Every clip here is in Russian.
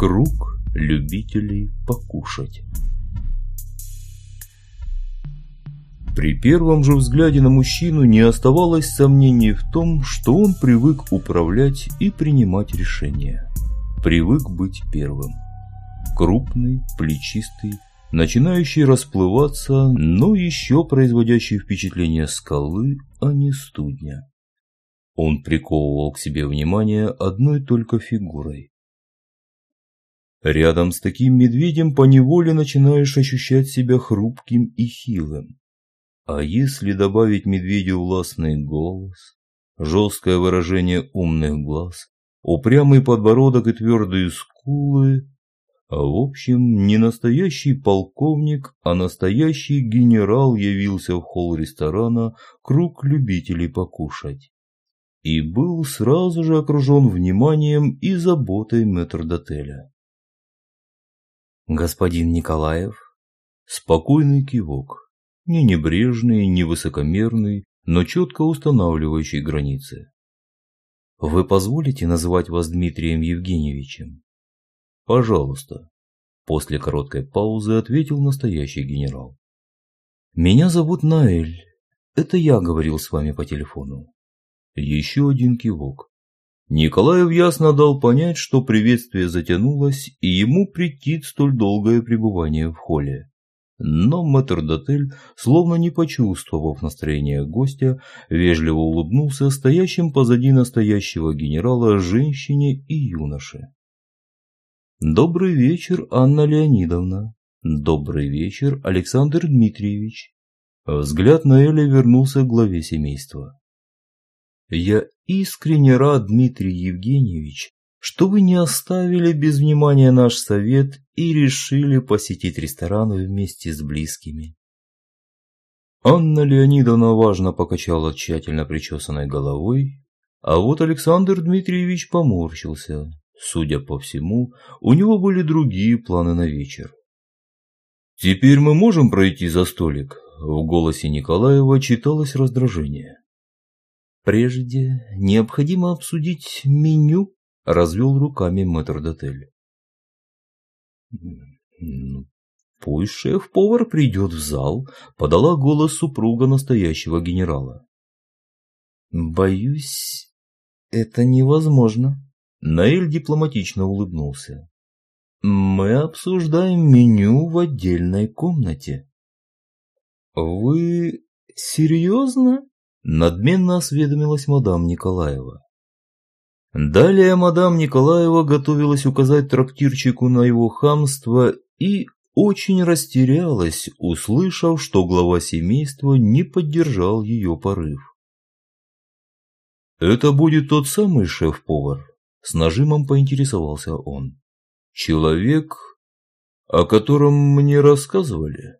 Круг любителей покушать. При первом же взгляде на мужчину не оставалось сомнений в том, что он привык управлять и принимать решения. Привык быть первым. Крупный, плечистый, начинающий расплываться, но еще производящий впечатление скалы, а не студня. Он приковывал к себе внимание одной только фигурой. Рядом с таким медведем поневоле начинаешь ощущать себя хрупким и хилым. А если добавить медведю властный голос, жесткое выражение умных глаз, упрямый подбородок и твердые скулы, в общем, не настоящий полковник, а настоящий генерал явился в холл ресторана «Круг любителей покушать» и был сразу же окружен вниманием и заботой метрдотеля. «Господин Николаев?» Спокойный кивок, не небрежный, не высокомерный, но четко устанавливающий границы. «Вы позволите называть вас Дмитрием Евгеньевичем?» «Пожалуйста», – после короткой паузы ответил настоящий генерал. «Меня зовут Наэль. Это я говорил с вами по телефону». Еще один кивок. Николаев ясно дал понять, что приветствие затянулось, и ему претит столь долгое пребывание в холле. Но метрдотель, словно не почувствовав настроение гостя, вежливо улыбнулся стоящим позади настоящего генерала женщине и юноше. «Добрый вечер, Анна Леонидовна. Добрый вечер, Александр Дмитриевич». Взгляд Наэля вернулся к главе семейства. «Я искренне рад, Дмитрий Евгеньевич, что вы не оставили без внимания наш совет и решили посетить ресторан вместе с близкими». Анна Леонидовна важно покачала тщательно причесанной головой, а вот Александр Дмитриевич поморщился. Судя по всему, у него были другие планы на вечер. «Теперь мы можем пройти за столик?» В голосе Николаева читалось раздражение. «Прежде необходимо обсудить меню», – развел руками метрдотель. «Пусть шеф-повар придет в зал», – подала голос супруга настоящего генерала. «Боюсь, это невозможно», – Наэль дипломатично улыбнулся. «Мы обсуждаем меню в отдельной комнате». «Вы серьезно?» – надменно осведомилась мадам Николаева. Далее мадам Николаева готовилась указать трактирщику на его хамство и очень растерялась, услышав, что глава семейства не поддержал ее порыв. «Это будет тот самый шеф-повар?» – с нажимом поинтересовался он. «Человек, о котором мне рассказывали?»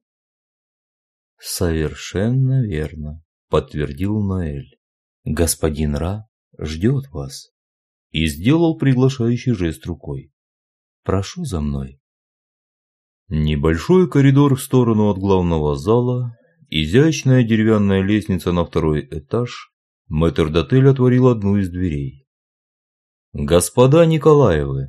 «Совершенно верно», – подтвердил Наэль. «Господин Ра ждет вас». И сделал приглашающий жест рукой. «Прошу за мной». Небольшой коридор в сторону от главного зала, изящная деревянная лестница на второй этаж. Метрдотель отворил одну из дверей. «Господа Николаевы!»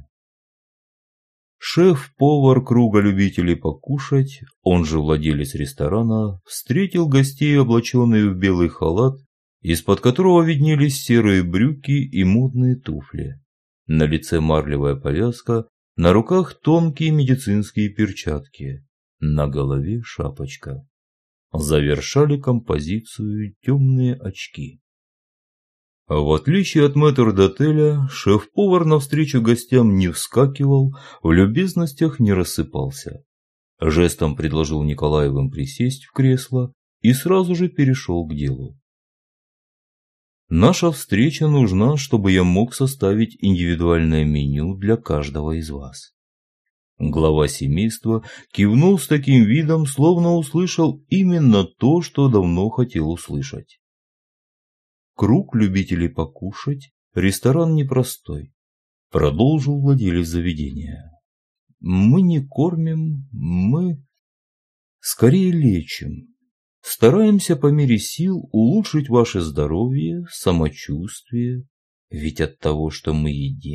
Шеф-повар круга любителей покушать, он же владелец ресторана, встретил гостей, облаченный в белый халат, из-под которого виднелись серые брюки и модные туфли. На лице марлевая повязка, на руках тонкие медицинские перчатки, на голове шапочка. Завершали композицию темные очки. В отличие от метрдотеля, шеф-повар навстречу гостям не вскакивал, в любезностях не рассыпался. Жестом предложил Николаевым присесть в кресло и сразу же перешел к делу. «Наша встреча нужна, чтобы я мог составить индивидуальное меню для каждого из вас». Глава семейства кивнул с таким видом, словно услышал именно то, что давно хотел услышать. «Круг любителей покушать, ресторан непростой», – продолжил владелец заведения. «Мы не кормим, мы скорее лечим. Стараемся по мере сил улучшить ваше здоровье, самочувствие, ведь от того, что мы едим,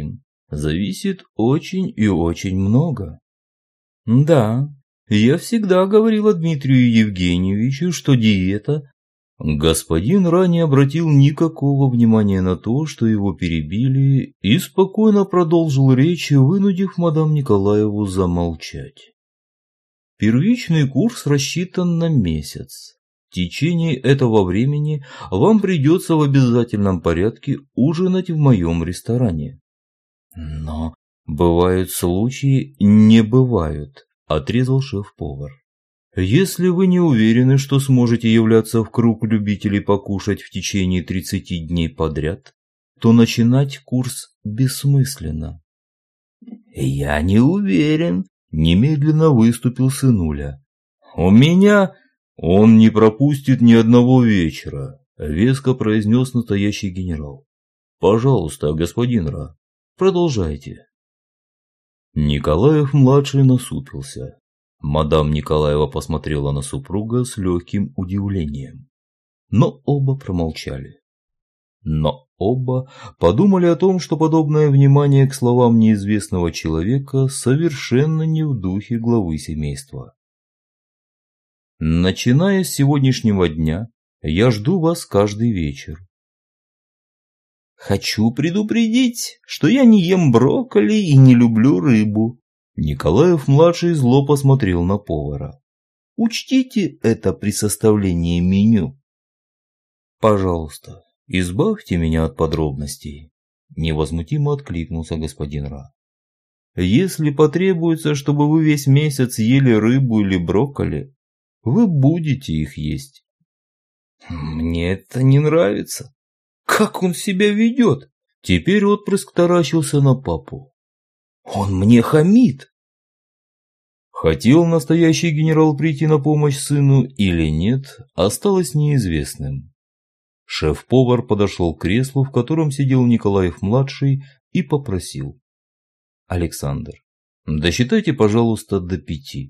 зависит очень и очень много. Да, я всегда говорила Дмитрию Евгеньевичу, что диета... Господин Ра не обратил никакого внимания на то, что его перебили, и спокойно продолжил речь, вынудив мадам Николаеву замолчать. Первичный курс рассчитан на месяц. В течение этого времени вам придется в обязательном порядке ужинать в моем ресторане. Но бывают случаи, не бывают, отрезал шеф-повар. Если вы не уверены, что сможете являться в круг любителей покушать в течение 30 дней подряд, то начинать курс бессмысленно. Я не уверен, немедленно выступил сынуля. У меня он не пропустит ни одного вечера, веско произнес настоящий генерал. Пожалуйста, господин Ра, продолжайте. Николаев-младший насупился. Мадам Николаева посмотрела на супруга с легким удивлением. Но оба промолчали. Но оба подумали о том, что подобное внимание к словам неизвестного человека совершенно не в духе главы семейства. Начиная с сегодняшнего дня, я жду вас каждый вечер. Хочу предупредить, что я не ем брокколи и не люблю рыбу. Николаев-младший зло посмотрел на повара. Учтите это при составлении меню. Пожалуйста, избавьте меня от подробностей, невозмутимо откликнулся господин Ра. Если потребуется, чтобы вы весь месяц ели рыбу или брокколи, вы будете их есть. Мне это не нравится. Как он себя ведет? Теперь отпрыск таращился на папу. Он мне хамит. Хотел настоящий генерал прийти на помощь сыну или нет, осталось неизвестным. Шеф-повар подошел к креслу, в котором сидел Николаев-младший, и попросил. Александр, досчитайте, пожалуйста, до 5.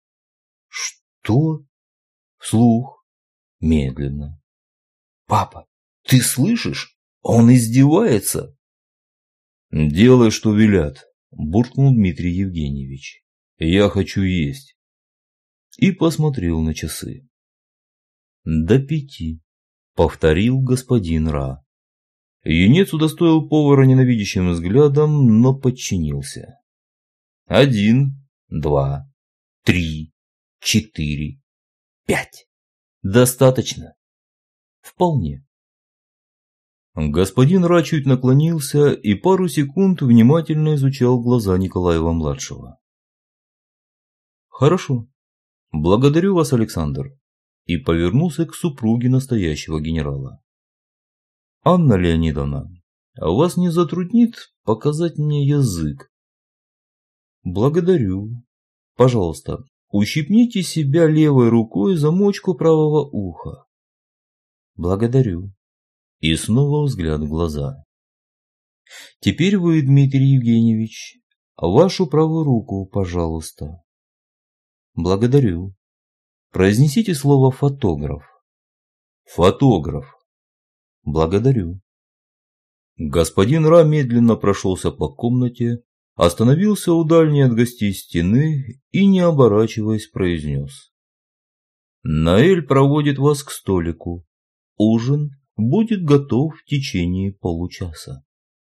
Что? Вслух. Медленно. Папа, ты слышишь? Он издевается. Делай, что велят, буркнул Дмитрий Евгеньевич. Я хочу есть. И посмотрел на часы. До 5, повторил господин Ра. Юнец удостоил повара ненавидящим взглядом, но подчинился. 1, 2, 3, 4, 5. Достаточно. Вполне. Господин Ра чуть наклонился и пару секунд внимательно изучал глаза Николаева-младшего. Хорошо. Благодарю вас, Александр. И повернулся к супруге настоящего генерала. Анна Леонидовна, вас не затруднит показать мне язык? Благодарю. Пожалуйста, ущипните себя левой рукой за мочку правого уха. Благодарю. И снова взгляд в глаза. Теперь вы, Дмитрий Евгеньевич, вашу правую руку, пожалуйста. Благодарю. Произнесите слово «фотограф». Фотограф. Благодарю. Господин Ра медленно прошелся по комнате, остановился у дальней от гостей стены и, не оборачиваясь, произнес. Наэль проводит вас к столику. Ужин будет готов в течение получаса.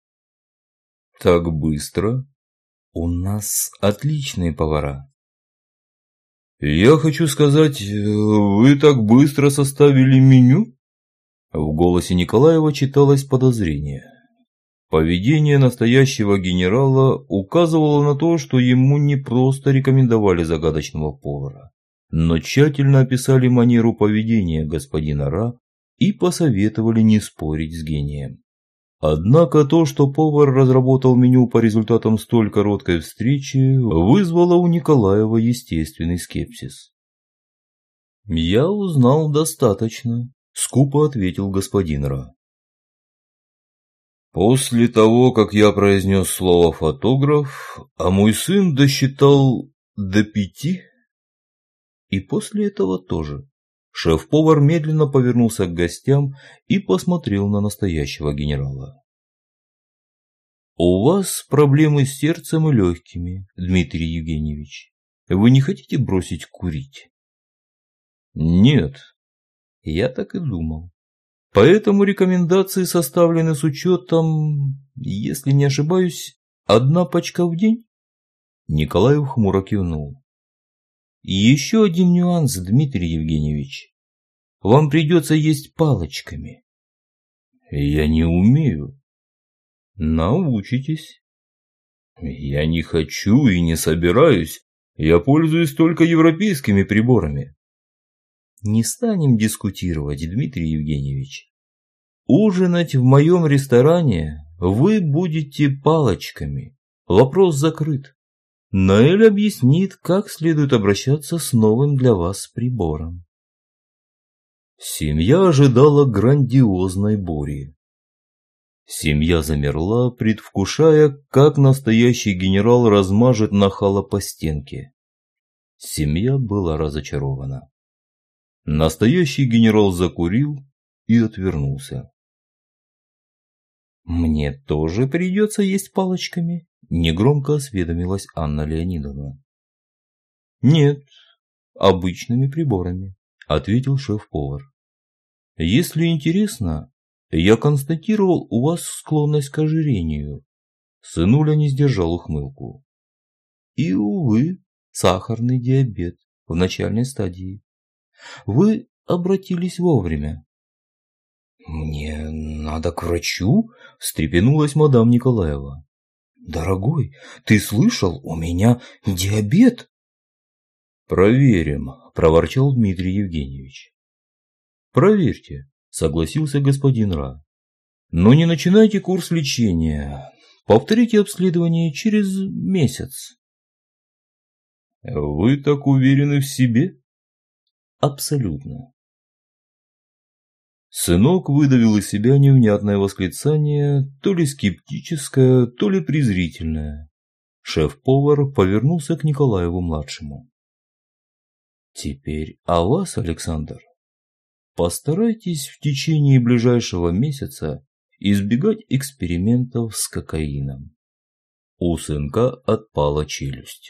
Так быстро? У нас отличные повара. Я хочу сказать, вы так быстро составили меню? В голосе Николаева читалось подозрение. Поведение настоящего генерала указывало на то, что ему не просто рекомендовали загадочного повара, но тщательно описали манеру поведения господина Ра и посоветовали не спорить с гением. Однако то, что повар разработал меню по результатам столь короткой встречи, вызвало у Николаева естественный скепсис. «Я узнал достаточно», – скупо ответил господин Ра. «После того, как я произнес слово «фотограф», а мой сын досчитал до 5?» «И после этого тоже». Шеф-повар медленно повернулся к гостям и посмотрел на настоящего генерала. У вас проблемы с сердцем и легкими, Дмитрий Евгеньевич. Вы не хотите бросить курить? Нет, я так и думал. Поэтому рекомендации составлены с учетом, если не ошибаюсь, 1 пачка в день? Николаев хмуро кивнул. И еще один нюанс, Дмитрий Евгеньевич. Вам придется есть палочками. Я не умею. Научитесь. Я не хочу и не собираюсь. Я пользуюсь только европейскими приборами. Не станем дискутировать, Дмитрий Евгеньевич. Ужинать в моем ресторане вы будете палочками. Вопрос закрыт. Наэль объяснит, как следует обращаться с новым для вас прибором. Семья ожидала грандиозной бури. Семья замерла, предвкушая, как настоящий генерал размажет нахала по стенке. Семья была разочарована. Настоящий генерал закурил и отвернулся. «Мне тоже придется есть палочками?» – негромко осведомилась Анна Леонидовна. «Нет, обычными приборами», – ответил шеф-повар. «Если интересно, я констатировал у вас склонность к ожирению». Сынуля не сдержал ухмылку. «И, увы, сахарный диабет в начальной стадии. Вы обратились вовремя». «Мне надо к врачу?» – встрепенулась мадам Николаева. «Дорогой, ты слышал, у меня диабет?» «Проверим», – проворчал Дмитрий Евгеньевич. «Проверьте», – согласился господин Ра. «Но не начинайте курс лечения. Повторите обследование через месяц». «Вы так уверены в себе?» «Абсолютно». Сынок выдавил из себя невнятное восклицание, то ли скептическое, то ли презрительное. Шеф-повар повернулся к Николаеву-младшему. «Теперь о вас, Александр. Постарайтесь в течение ближайшего месяца избегать экспериментов с кокаином». У сынка отпала челюсть.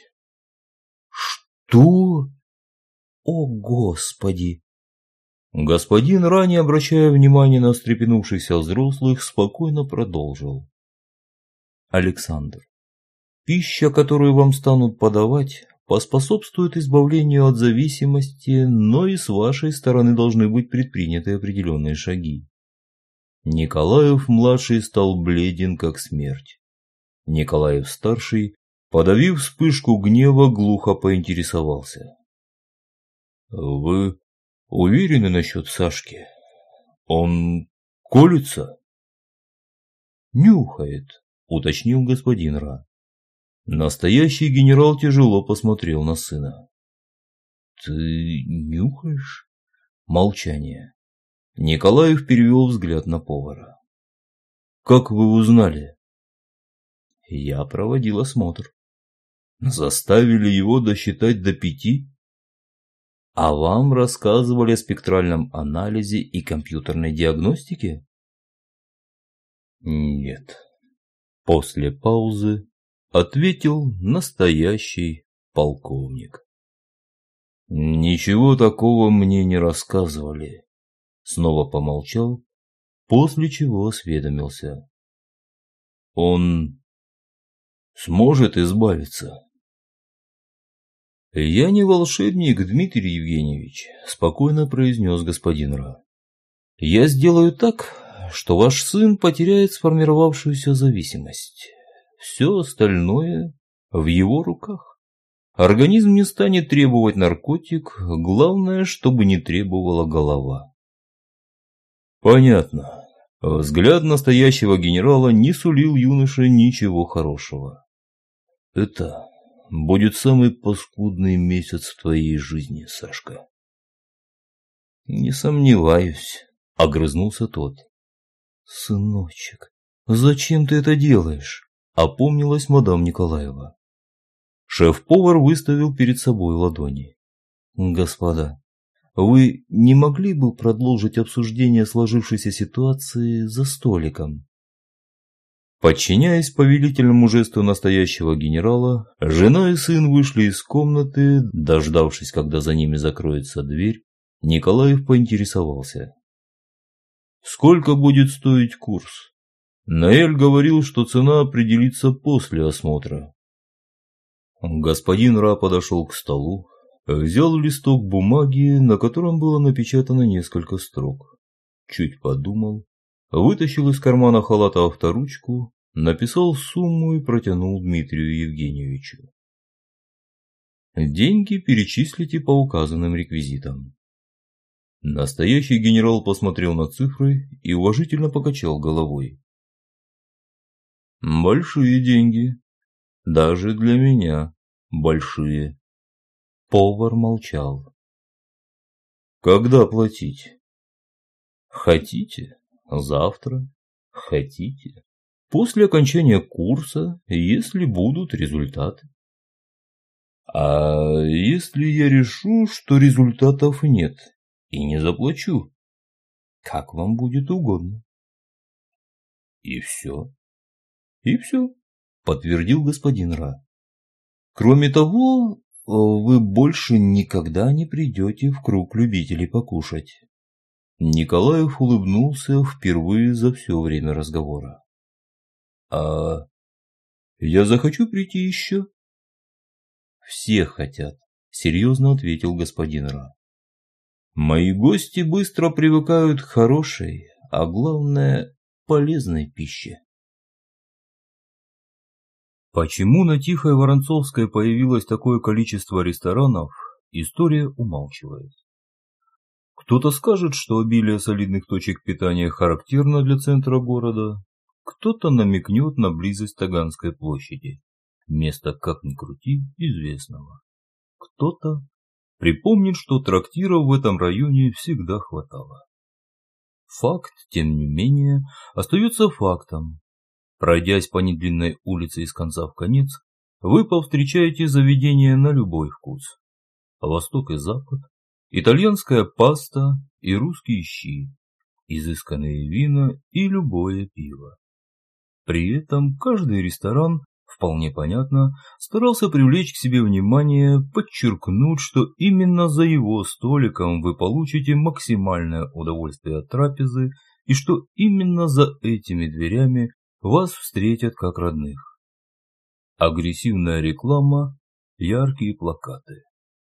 «Что? О, Господи!» Господин Ра, не обращая внимания на встрепенувшихся взрослых, спокойно продолжил. «Александр, пища, которую вам станут подавать, поспособствует избавлению от зависимости, но и с вашей стороны должны быть предприняты определенные шаги». Николаев-младший стал бледен, как смерть. Николаев-старший, подавив вспышку гнева, глухо поинтересовался. «Вы уверены насчет Сашки? Он колется?» «Нюхает», — уточнил господин Ра. Настоящий генерал тяжело посмотрел на сына. «Ты нюхаешь?» Молчание. Николаев перевел взгляд на повара. «Как вы узнали?» «Я проводил осмотр». «Заставили его досчитать до 5? А вам рассказывали о спектральном анализе и компьютерной диагностике?» «Нет». После паузы ответил настоящий полковник. «Ничего такого мне не рассказывали». Снова помолчал, после чего осведомился. «Он сможет избавиться?» «Я не волшебник, Дмитрий Евгеньевич», – спокойно произнес господин Ра. «Я сделаю так, что ваш сын потеряет сформировавшуюся зависимость. Все остальное в его руках. Организм не станет требовать наркотик, главное, чтобы не требовала голова». «Понятно». Взгляд настоящего генерала не сулил юноше ничего хорошего. «Это будет самый паскудный месяц в твоей жизни, Сашка». «Не сомневаюсь», — огрызнулся тот. «Сыночек, зачем ты это делаешь?» — опомнилась мадам Николаева. Шеф-повар выставил перед собой ладони. «Господа, вы не могли бы продолжить обсуждение сложившейся ситуации за столиком?» Подчиняясь повелительному жесту настоящего генерала, жена и сын вышли из комнаты. Дождавшись, когда за ними закроется дверь, Николаев поинтересовался: «Сколько будет стоить курс?» Наэль говорил, что цена определится после осмотра. Господин Ра подошел к столу, взял листок бумаги, на котором было напечатано несколько строк. Чуть подумал, вытащил из кармана халата авторучку, написал сумму и протянул Дмитрию Евгеньевичу. «Деньги перечислите по указанным реквизитам». Настоящий генерал посмотрел на цифры и уважительно покачал головой. «Большие деньги. Даже для меня большие». Повар молчал. «Когда платить?» «Хотите? Завтра? Хотите? После окончания курса, если будут результаты». «А если я решу, что результатов нет и не заплачу?» «Как вам будет угодно». «И все?» «И все», подтвердил господин Ра. «Кроме того, вы больше никогда не придете в круг любителей покушать». Николаев улыбнулся впервые за все время разговора. «А я захочу прийти еще?» «Все хотят», — серьезно ответил господин Ра. «Мои гости быстро привыкают к хорошей, а главное, полезной пище». Почему на Тихой Воронцовской появилось такое количество ресторанов, история умалчивает. Кто-то скажет, что обилие солидных точек питания характерно для центра города, кто-то намекнет на близость Таганской площади, места, как ни крути, известного. Кто-то припомнит, что трактиров в этом районе всегда хватало. Факт, тем не менее, остается фактом. Пройдясь по недлинной улице из конца в конец, вы повстречаете заведения на любой вкус. Восток и Запад, итальянская паста и русские щи, изысканные вина и любое пиво. При этом каждый ресторан, вполне понятно, старался привлечь к себе внимание, подчеркнуть, что именно за его столиком вы получите максимальное удовольствие от трапезы и что именно за этими дверями вас встретят как родных. Агрессивная реклама, яркие плакаты.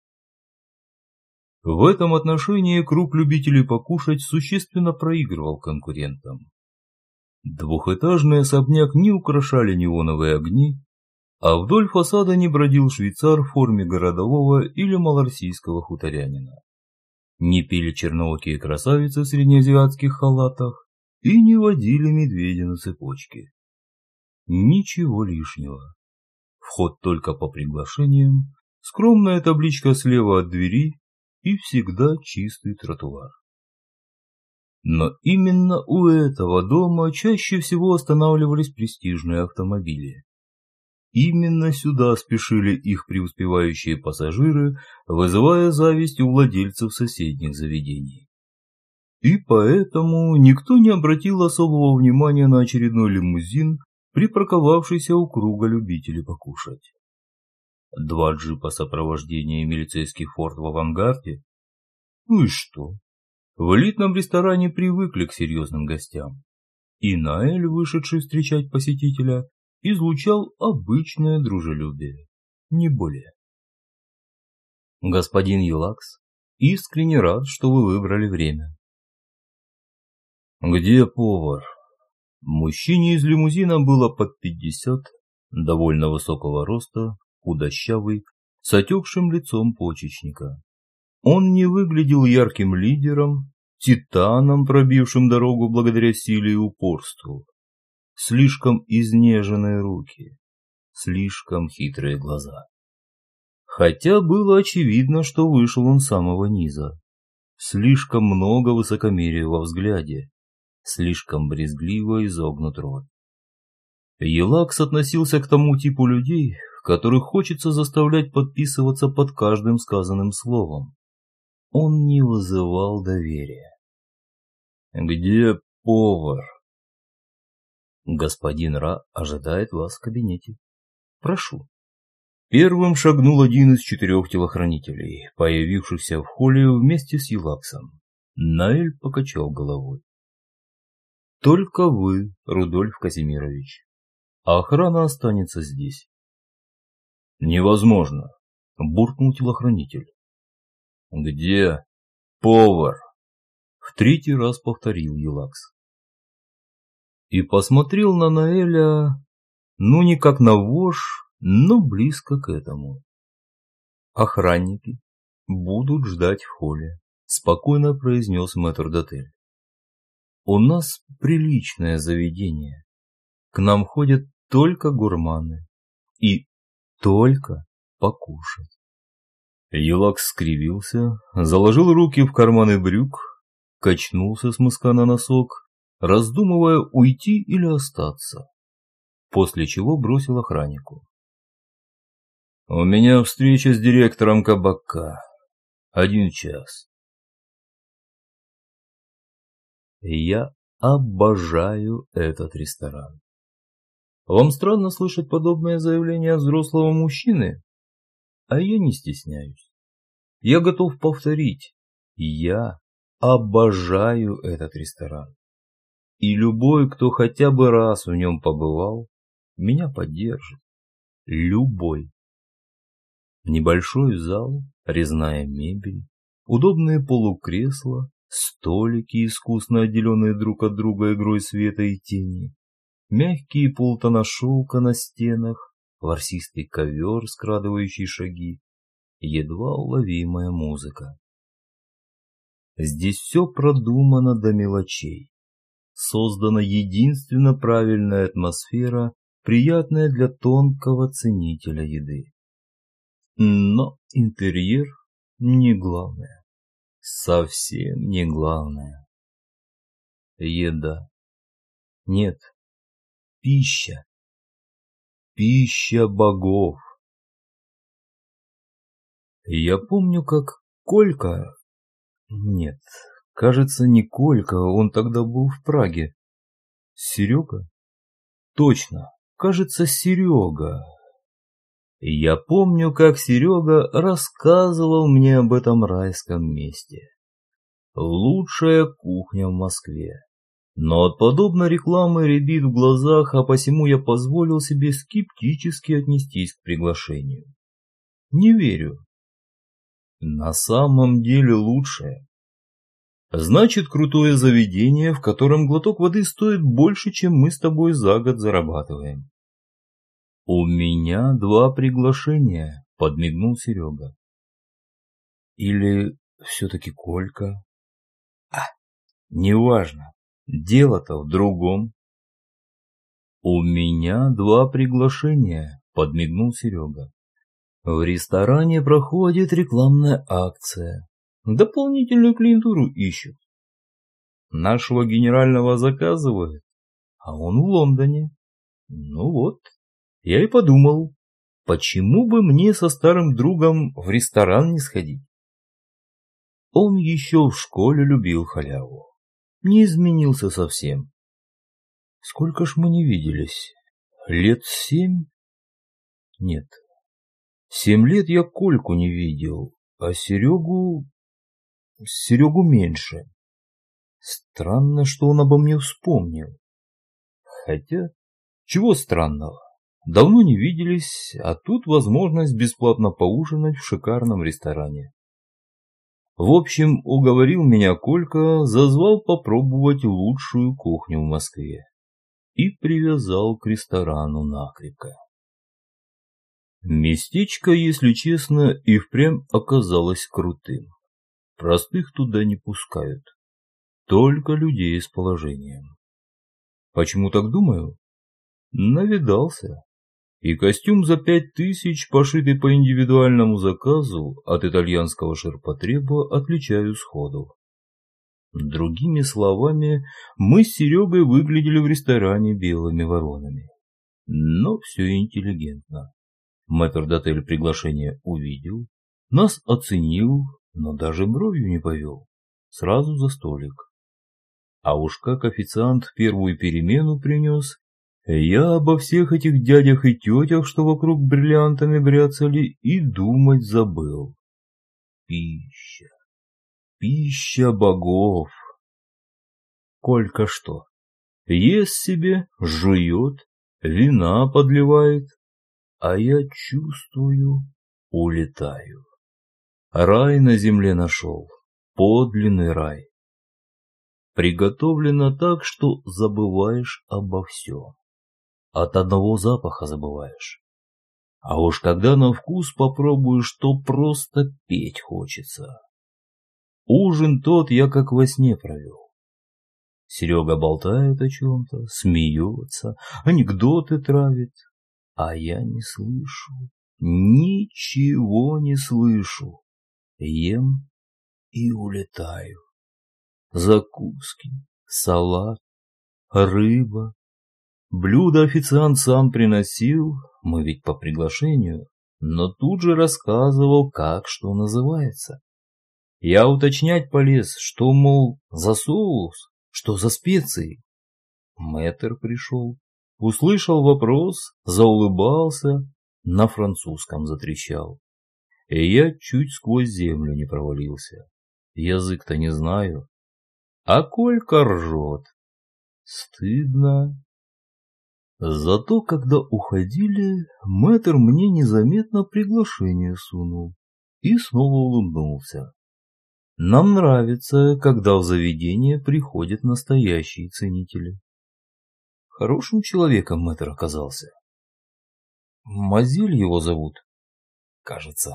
В этом отношении круг любителей покушать существенно проигрывал конкурентам. Двухэтажный особняк не украшали неоновые огни, а вдоль фасада не бродил швейцар в форме городового или малороссийского хуторянина. Не пили черноокие красавицы в среднеазиатских халатах, и не водили медведя на цепочке. Ничего лишнего. Вход только по приглашениям, скромная табличка слева от двери и всегда чистый тротуар. Но именно у этого дома чаще всего останавливались престижные автомобили. Именно сюда спешили их преуспевающие пассажиры, вызывая зависть у владельцев соседних заведений. И поэтому никто не обратил особого внимания на очередной лимузин, припарковавшийся у круга любителей покушать. 2 джипа сопровождения и милицейский форт в авангарде? Ну и что? В элитном ресторане привыкли к серьезным гостям. И Наэль, вышедший встречать посетителя, излучал обычное дружелюбие, не более. Господин Юлакс, искренне рад, что вы выбрали время. «Где повар?» Мужчине из лимузина было под 50, довольно высокого роста, худощавый, с отекшим лицом почечника. Он не выглядел ярким лидером, титаном, пробившим дорогу благодаря силе и упорству. Слишком изнеженные руки, слишком хитрые глаза. Хотя было очевидно, что вышел он с самого низа. Слишком много высокомерия во взгляде. Слишком брезгливо изогнут рот. Елакс относился к тому типу людей, которых хочется заставлять подписываться под каждым сказанным словом. Он не вызывал доверия. «Где повар?» Господин Ра ожидает вас в кабинете. Прошу. Первым шагнул один из 4 телохранителей, появившихся в холле вместе с Юлаксом. Наэль покачал головой. Только вы, Рудольф Казимирович. Охрана останется здесь. Невозможно, буркнул телохранитель. Где повар? В 3-й раз повторил Юлакс. И посмотрел на Наэля, ну не как на вошь, но близко к этому. Охранники будут ждать в холле, спокойно произнес мэтрдотель. У нас приличное заведение. К нам ходят только гурманы. И только покушать. Юлакс скривился, заложил руки в карманы брюк, качнулся с мыска на носок, раздумывая, уйти или остаться, после чего бросил охраннику. «У меня встреча с директором кабака. 1 час». Я обожаю этот ресторан. Вам странно слышать подобное заявление от взрослого мужчины? А я не стесняюсь. Я готов повторить. Я обожаю этот ресторан. И любой, кто хотя бы раз в нем побывал, меня поддержит. Любой. Небольшой зал, резная мебель, удобные полукресла, столики, искусно отделенные друг от друга игрой света и тени, мягкие полутона шелка на стенах, ворсистый ковер, скрадывающий шаги, едва уловимая музыка. Здесь все продумано до мелочей. Создана единственно правильная атмосфера, приятная для тонкого ценителя еды. Но интерьер не главное. Совсем не главное. Еда. Нет. Пища. Пища богов. Я помню, как Колька... Нет, кажется, не Колька, он тогда был в Праге. Серега? Точно, кажется, Серега. Я помню, как Серега рассказывал мне об этом райском месте. Лучшая кухня в Москве. Но от подобной рекламы рябит в глазах, а посему я позволил себе скептически отнестись к приглашению. Не верю. На самом деле лучшее. Значит, крутое заведение, в котором глоток воды стоит больше, чем мы с тобой за год зарабатываем. У меня 2 приглашения, подмигнул Серега. Или все-таки Колька? Неважно. Дело-то в другом. У меня 2 приглашения, подмигнул Серега. В ресторане проходит рекламная акция. Дополнительную клиентуру ищут. Нашего генерального заказывают, а он в Лондоне. Ну вот, я и подумал, почему бы мне со старым другом в ресторан не сходить? Он еще в школе любил халяву. Не изменился совсем. Сколько ж мы не виделись? Лет 7? Нет. 7 лет я Кольку не видел, а Серегу меньше. Странно, что он обо мне вспомнил. Хотя, чего странного? Давно не виделись, а тут возможность бесплатно поужинать в шикарном ресторане. В общем, уговорил меня Колька, зазвал попробовать лучшую кухню в Москве и привязал к ресторану накрепко. Местечко, если честно, и впрямь оказалось крутым. Простых туда не пускают, только людей с положением. Почему так думаю? Навидался. И костюм за 5000, пошитый по индивидуальному заказу, от итальянского ширпотреба отличаю сходу. Другими словами, мы с Серегой выглядели в ресторане белыми воронами. Но все интеллигентно. Мэтрдотель приглашение увидел, нас оценил, но даже бровью не повел. Сразу за столик. А уж как официант первую перемену принес, Я обо всех этих дядях и тетях, что вокруг бриллиантами бряцали, и думать забыл. Пища, пища богов. Колька что? Ест себе, жует, вина подливает, а я чувствую, улетаю. Рай на земле нашел, подлинный рай. Приготовлено так, что забываешь обо всем. От одного запаха забываешь. А уж когда на вкус попробуешь, то просто петь хочется. Ужин тот я как во сне провел. Серега болтает о чем-то, смеется, анекдоты травит, а я не слышу, ничего не слышу. Ем и улетаю. Закуски, салат, рыба. Блюдо официант сам приносил, мы ведь по приглашению, но тут же рассказывал, как что называется. Я уточнять полез, что, мол, за соус, что за специи. Мэтр пришел, услышал вопрос, заулыбался, на французском затрещал. И я чуть сквозь землю не провалился. Язык-то не знаю. А Колька ржет. Стыдно. Зато, когда уходили, мэтр мне незаметно приглашение сунул и снова улыбнулся. Нам нравится, когда в заведение приходят настоящие ценители. Хорошим человеком мэтр оказался. Мазиль его зовут, кажется.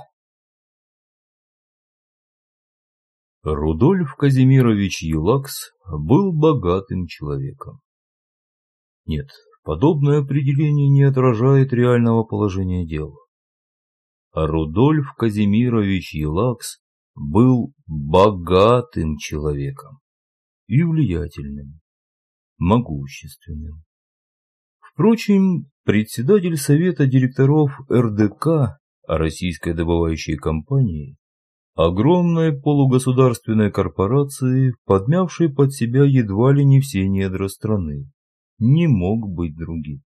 Рудольф Казимирович Елакс был богатым человеком. Нет, подобное определение не отражает реального положения дел. А Рудольф Казимирович Елакс был богатым человеком и влиятельным, могущественным. Впрочем, председатель Совета директоров РДК Российской добывающей компании, огромной полугосударственной корпорации, подмявшей под себя едва ли не все недра страны, не мог быть другим.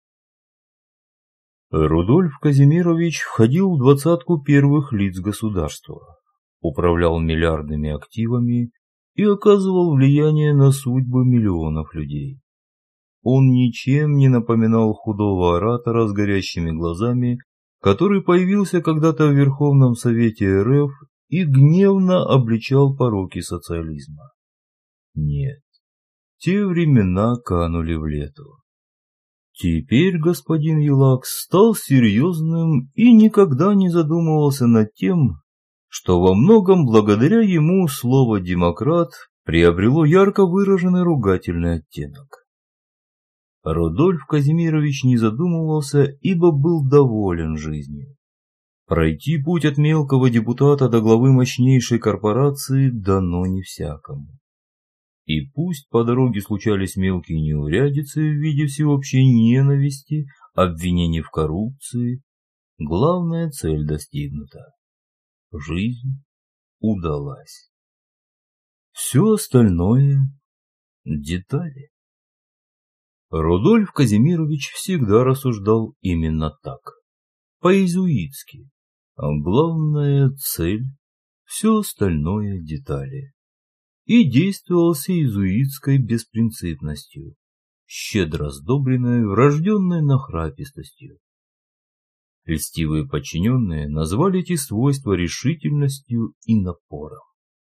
Рудольф Казимирович входил в двадцатку первых лиц государства, управлял миллиардными активами и оказывал влияние на судьбы миллионов людей. Он ничем не напоминал худого оратора с горящими глазами, который появился когда-то в Верховном Совете РФ и гневно обличал пороки социализма. Нет, те времена канули в лету. Теперь господин Елакс стал серьезным и никогда не задумывался над тем, что во многом благодаря ему слово «демократ» приобрело ярко выраженный ругательный оттенок. Рудольф Казимирович не задумывался, ибо был доволен жизнью. Пройти путь от мелкого депутата до главы мощнейшей корпорации дано не всякому. И пусть по дороге случались мелкие неурядицы в виде всеобщей ненависти, обвинений в коррупции, главная цель достигнута. Жизнь удалась. Все остальное – детали. Рудольф Казимирович всегда рассуждал именно так, по-иезуитски. А главная цель – все остальное детали. И действовал с иезуитской беспринципностью, щедро сдобренной врожденной нахрапистостью. Льстивые подчиненные назвали эти свойства решительностью и напором.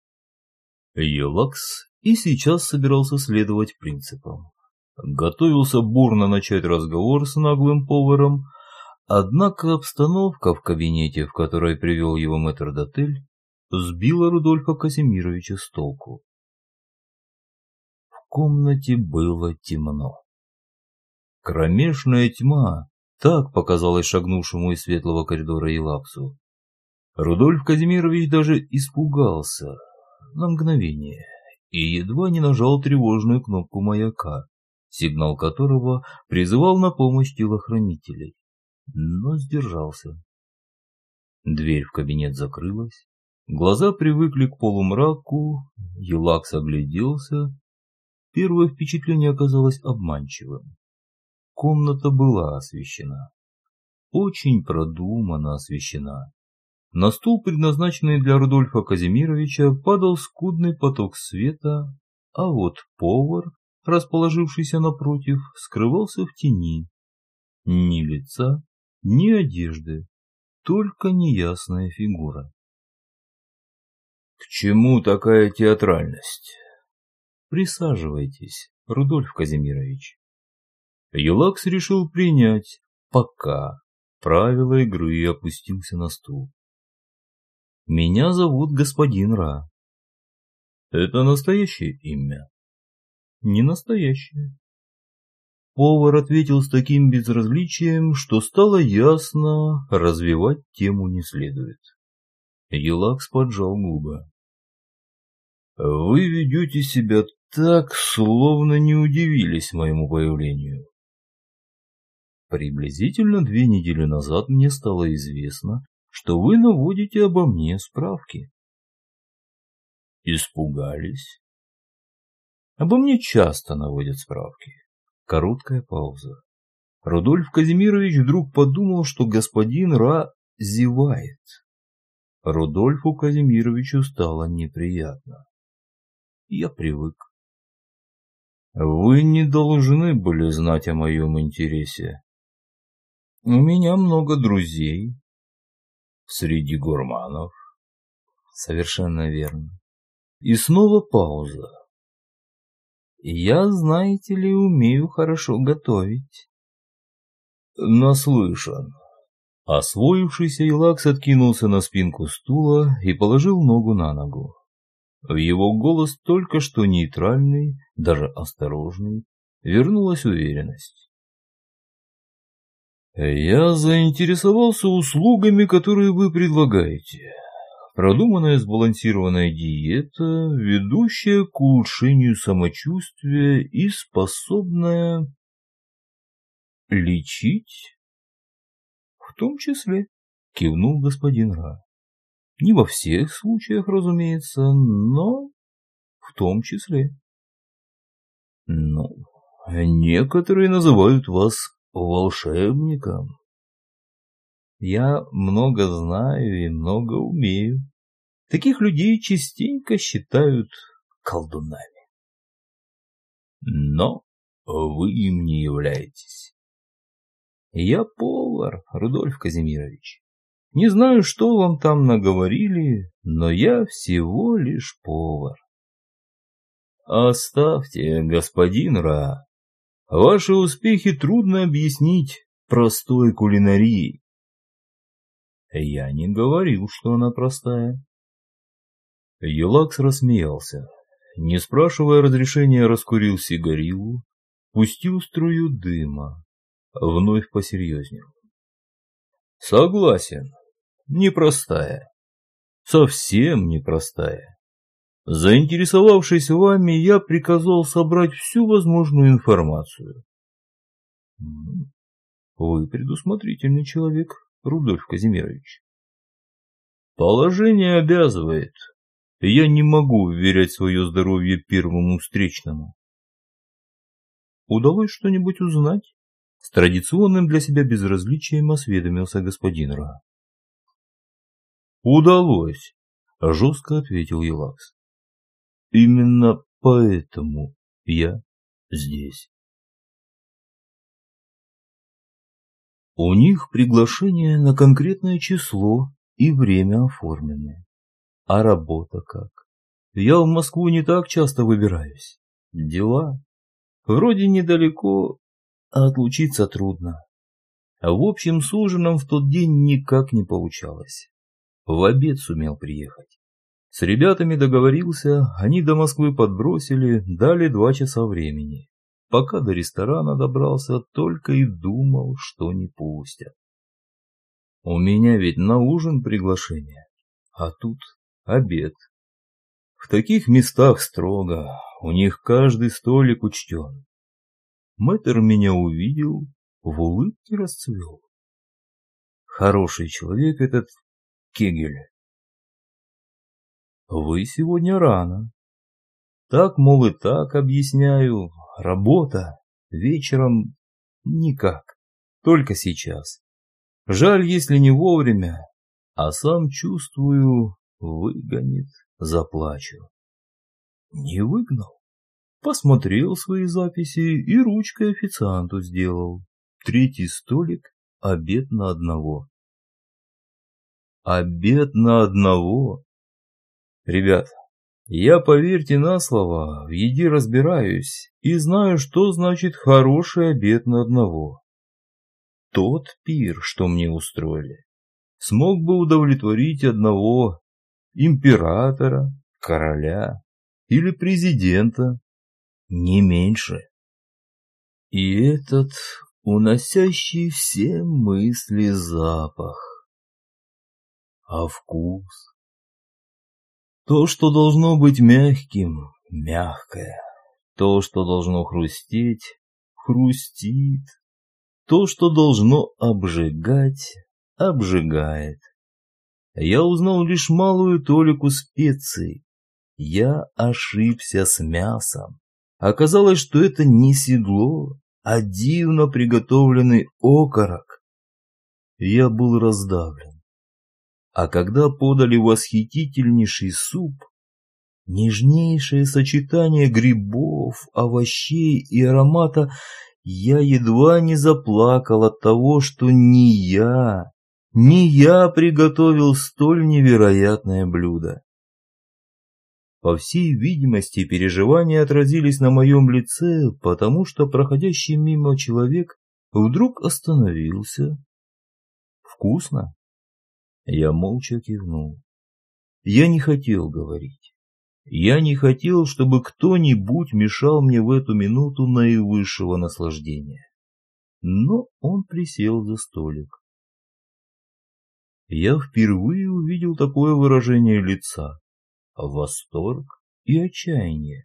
Елакс и сейчас собирался следовать принципам. Готовился бурно начать разговор с наглым поваром, однако обстановка в кабинете, в которой привел его мэтрдотель, сбила Рудольфа Казимировича с толку. В комнате было темно. Кромешная тьма, так показалось шагнувшему из светлого коридора Елаксу. Рудольф Казимирович даже испугался на мгновение и едва не нажал тревожную кнопку маяка, сигнал которого призывал на помощь телохранителей, но сдержался. Дверь в кабинет закрылась, глаза привыкли к полумраку, Елакс огляделся. Первое впечатление оказалось обманчивым. комната была освещена. Очень продуманно освещена. На стул, предназначенный для Рудольфа Казимировича, падал скудный поток света, а вот повар, расположившийся напротив, скрывался в тени. Ни лица, ни одежды, только неясная фигура. «К чему такая театральность?» «Присаживайтесь, Рудольф Казимирович». Юлакс решил принять пока правила игры и опустился на стул. «Меня зовут господин Ра». «Это настоящее имя?» «Не настоящее». Повар ответил с таким безразличием, что стало ясно, развивать тему не следует. Юлакс поджал губы. «Вы ведете себя так, словно не удивились моему появлению». «Приблизительно 2 недели назад мне стало известно, что вы наводите обо мне справки». «Испугались?» «Обо мне часто наводят справки». Короткая пауза. Рудольф Казимирович вдруг подумал, что господин Ра зевает. Рудольфу Казимировичу стало неприятно. Я привык. Вы не должны были знать о моем интересе. У меня много друзей. Среди гурманов. Совершенно верно. И снова пауза. Я, знаете ли, умею хорошо готовить. Наслышан. Освоившийся Юлакс откинулся на спинку стула и положил ногу на ногу. В его голос, только что нейтральный, даже осторожный, вернулась уверенность. «Я заинтересовался услугами, которые вы предлагаете. Продуманная сбалансированная диета, ведущая к улучшению самочувствия и способная лечить?» «В том числе», — кивнул господин Ра. «Не во всех случаях, разумеется, но в том числе». «Ну, некоторые называют вас волшебником». «Я много знаю и много умею. Таких людей частенько считают колдунами». «Но вы им не являетесь». «Я повар, Рудольф Казимирович. Не знаю, что вам там наговорили, но я всего лишь повар». «Оставьте, господин Ра. Ваши успехи трудно объяснить простой кулинарией». «Я не говорил, что она простая». Юлакс рассмеялся. Не спрашивая разрешения, раскурил сигарилу, пустил струю дыма, вновь посерьезнел. «Согласен, непростая, совсем непростая. Заинтересовавшись вами, я приказал собрать всю возможную информацию». «Вы предусмотрительный человек, Рудольф Казимирович». «Положение обязывает. Я не могу вверять свое здоровье первому встречному». «Удалось что-нибудь узнать?» С традиционным для себя безразличием осведомился господин Ра. «Удалось», — жестко ответил Юлакс. «Именно поэтому я здесь». У них приглашение на конкретное число и время оформлены. А работа как? Я в Москву не так часто выбираюсь. Дела. Вроде недалеко, а отлучиться трудно. А в общем, с ужином в тот день никак не получалось. В обед сумел приехать. С ребятами договорился, они до Москвы подбросили, дали 2 часа времени. Пока до ресторана добрался, только и думал, что не пустят. У меня ведь на ужин приглашение, а тут обед. В таких местах строго, у них каждый столик учтен. Мэтр меня увидел, в улыбке расцвел. Хороший человек этот Кегель. Вы сегодня рано. Так, мол, и так объясняю. Работа. Вечером никак. Только сейчас. Жаль, если не вовремя, а сам чувствую, выгонит, заплачу. Не выгнал. Посмотрел свои записи и ручкой официанту сделал. 3-й столик, обед на одного. Обед на одного? Ребята, я, поверьте на слово, в еде разбираюсь и знаю, что значит хороший обед на одного. Тот пир, что мне устроили, смог бы удовлетворить одного императора, короля или президента, не меньше. И этот уносящий все мысли запах. А вкус? То, что должно быть мягким, мягкое. То, что должно хрустеть, хрустит. То, что должно обжигать, обжигает. Я узнал лишь малую толику специй. Я ошибся с мясом. Оказалось, что это не седло, а дивно приготовленный окорок. Я был раздавлен. А когда подали восхитительнейший суп, нежнейшее сочетание грибов, овощей и аромата, я едва не заплакал от того, что не я приготовил столь невероятное блюдо. По всей видимости, переживания отразились на моем лице, потому что проходящий мимо человек вдруг остановился. «Вкусно?» Я молча кивнул. Я не хотел говорить. Я не хотел, чтобы кто-нибудь мешал мне в эту минуту наивысшего наслаждения. Но он присел за столик. Я впервые увидел такое выражение лица. Восторг и отчаяние.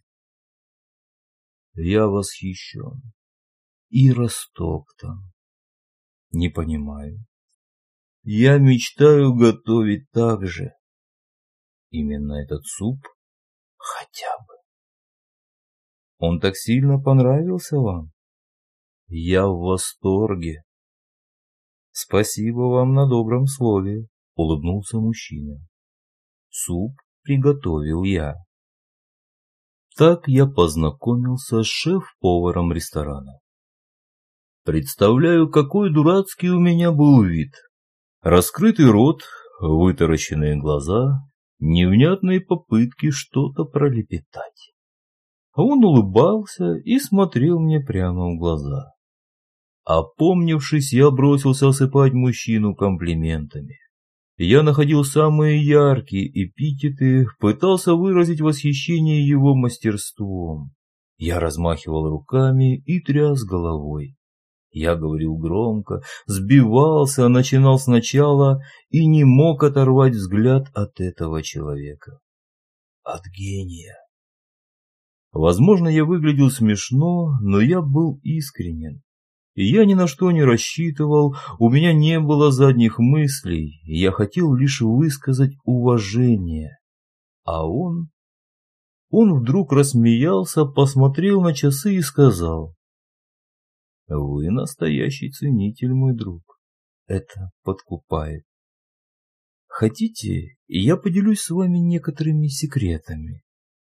Я восхищен и растоптан. Не понимаю. Я мечтаю готовить так же. Именно этот суп? Хотя бы. Он так сильно понравился вам? Я в восторге. Спасибо вам на добром слове, улыбнулся мужчина. Суп приготовил я. Так я познакомился с шеф-поваром ресторана. Представляю, какой дурацкий у меня был вид. Раскрытый рот, вытаращенные глаза, невнятные попытки что-то пролепетать. Он улыбался и смотрел мне прямо в глаза. Опомнившись, я бросился осыпать мужчину комплиментами. Я находил самые яркие эпитеты, пытался выразить восхищение его мастерством. Я размахивал руками и тряс головой. Я говорил громко, сбивался, начинал сначала и не мог оторвать взгляд от этого человека. От гения. Возможно, я выглядел смешно, но я был искренен. И я ни на что не рассчитывал, у меня не было задних мыслей, я хотел лишь высказать уважение. А он вдруг рассмеялся, посмотрел на часы и сказал: «Вы настоящий ценитель, мой друг. Это подкупает. Хотите, я поделюсь с вами некоторыми секретами?»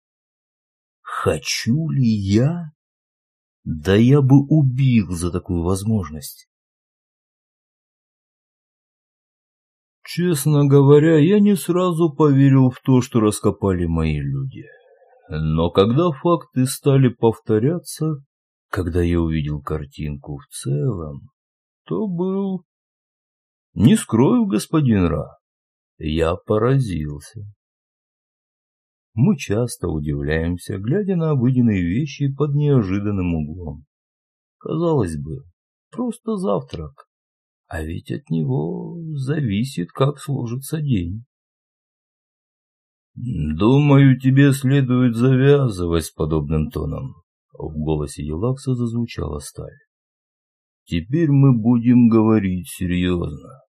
Хочу ли я? Да я бы убил за такую возможность. Честно говоря, я не сразу поверил в то, что раскопали мои люди. Но когда факты стали повторяться, когда я увидел картинку в целом, то был... Не скрою, господин Ра, я поразился. Мы часто удивляемся, глядя на обыденные вещи под неожиданным углом. Казалось бы, просто завтрак, а ведь от него зависит, как сложится день. «Думаю, тебе следует завязывать с подобным тоном», — в голосе Елакса зазвучала сталь. «Теперь мы будем говорить серьезно».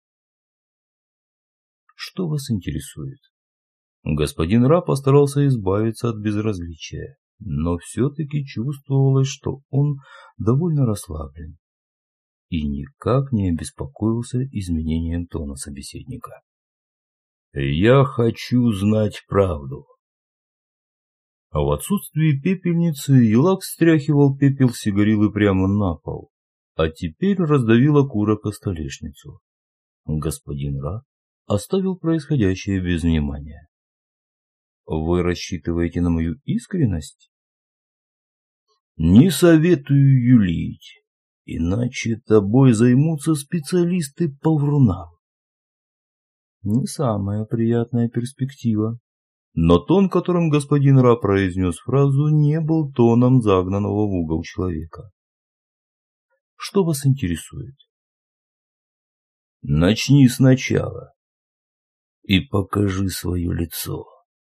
«Что вас интересует?» Господин Ра постарался избавиться от безразличия, но все-таки чувствовалось, что он довольно расслаблен. и никак не обеспокоился изменением тона собеседника. «Я хочу знать правду». А в отсутствии пепельницы Елакс стряхивал пепел с сигарилы прямо на пол, а теперь раздавил окурок о столешницу. Господин Ра оставил происходящее без внимания. «Вы рассчитываете на мою искренность?» «Не советую юлить, иначе тобой займутся специалисты по врунам». Не самая приятная перспектива. Но тон, которым господин Ра произнес фразу, не был тоном загнанного в угол человека. «Что вас интересует?» «Начни сначала и покажи свое лицо».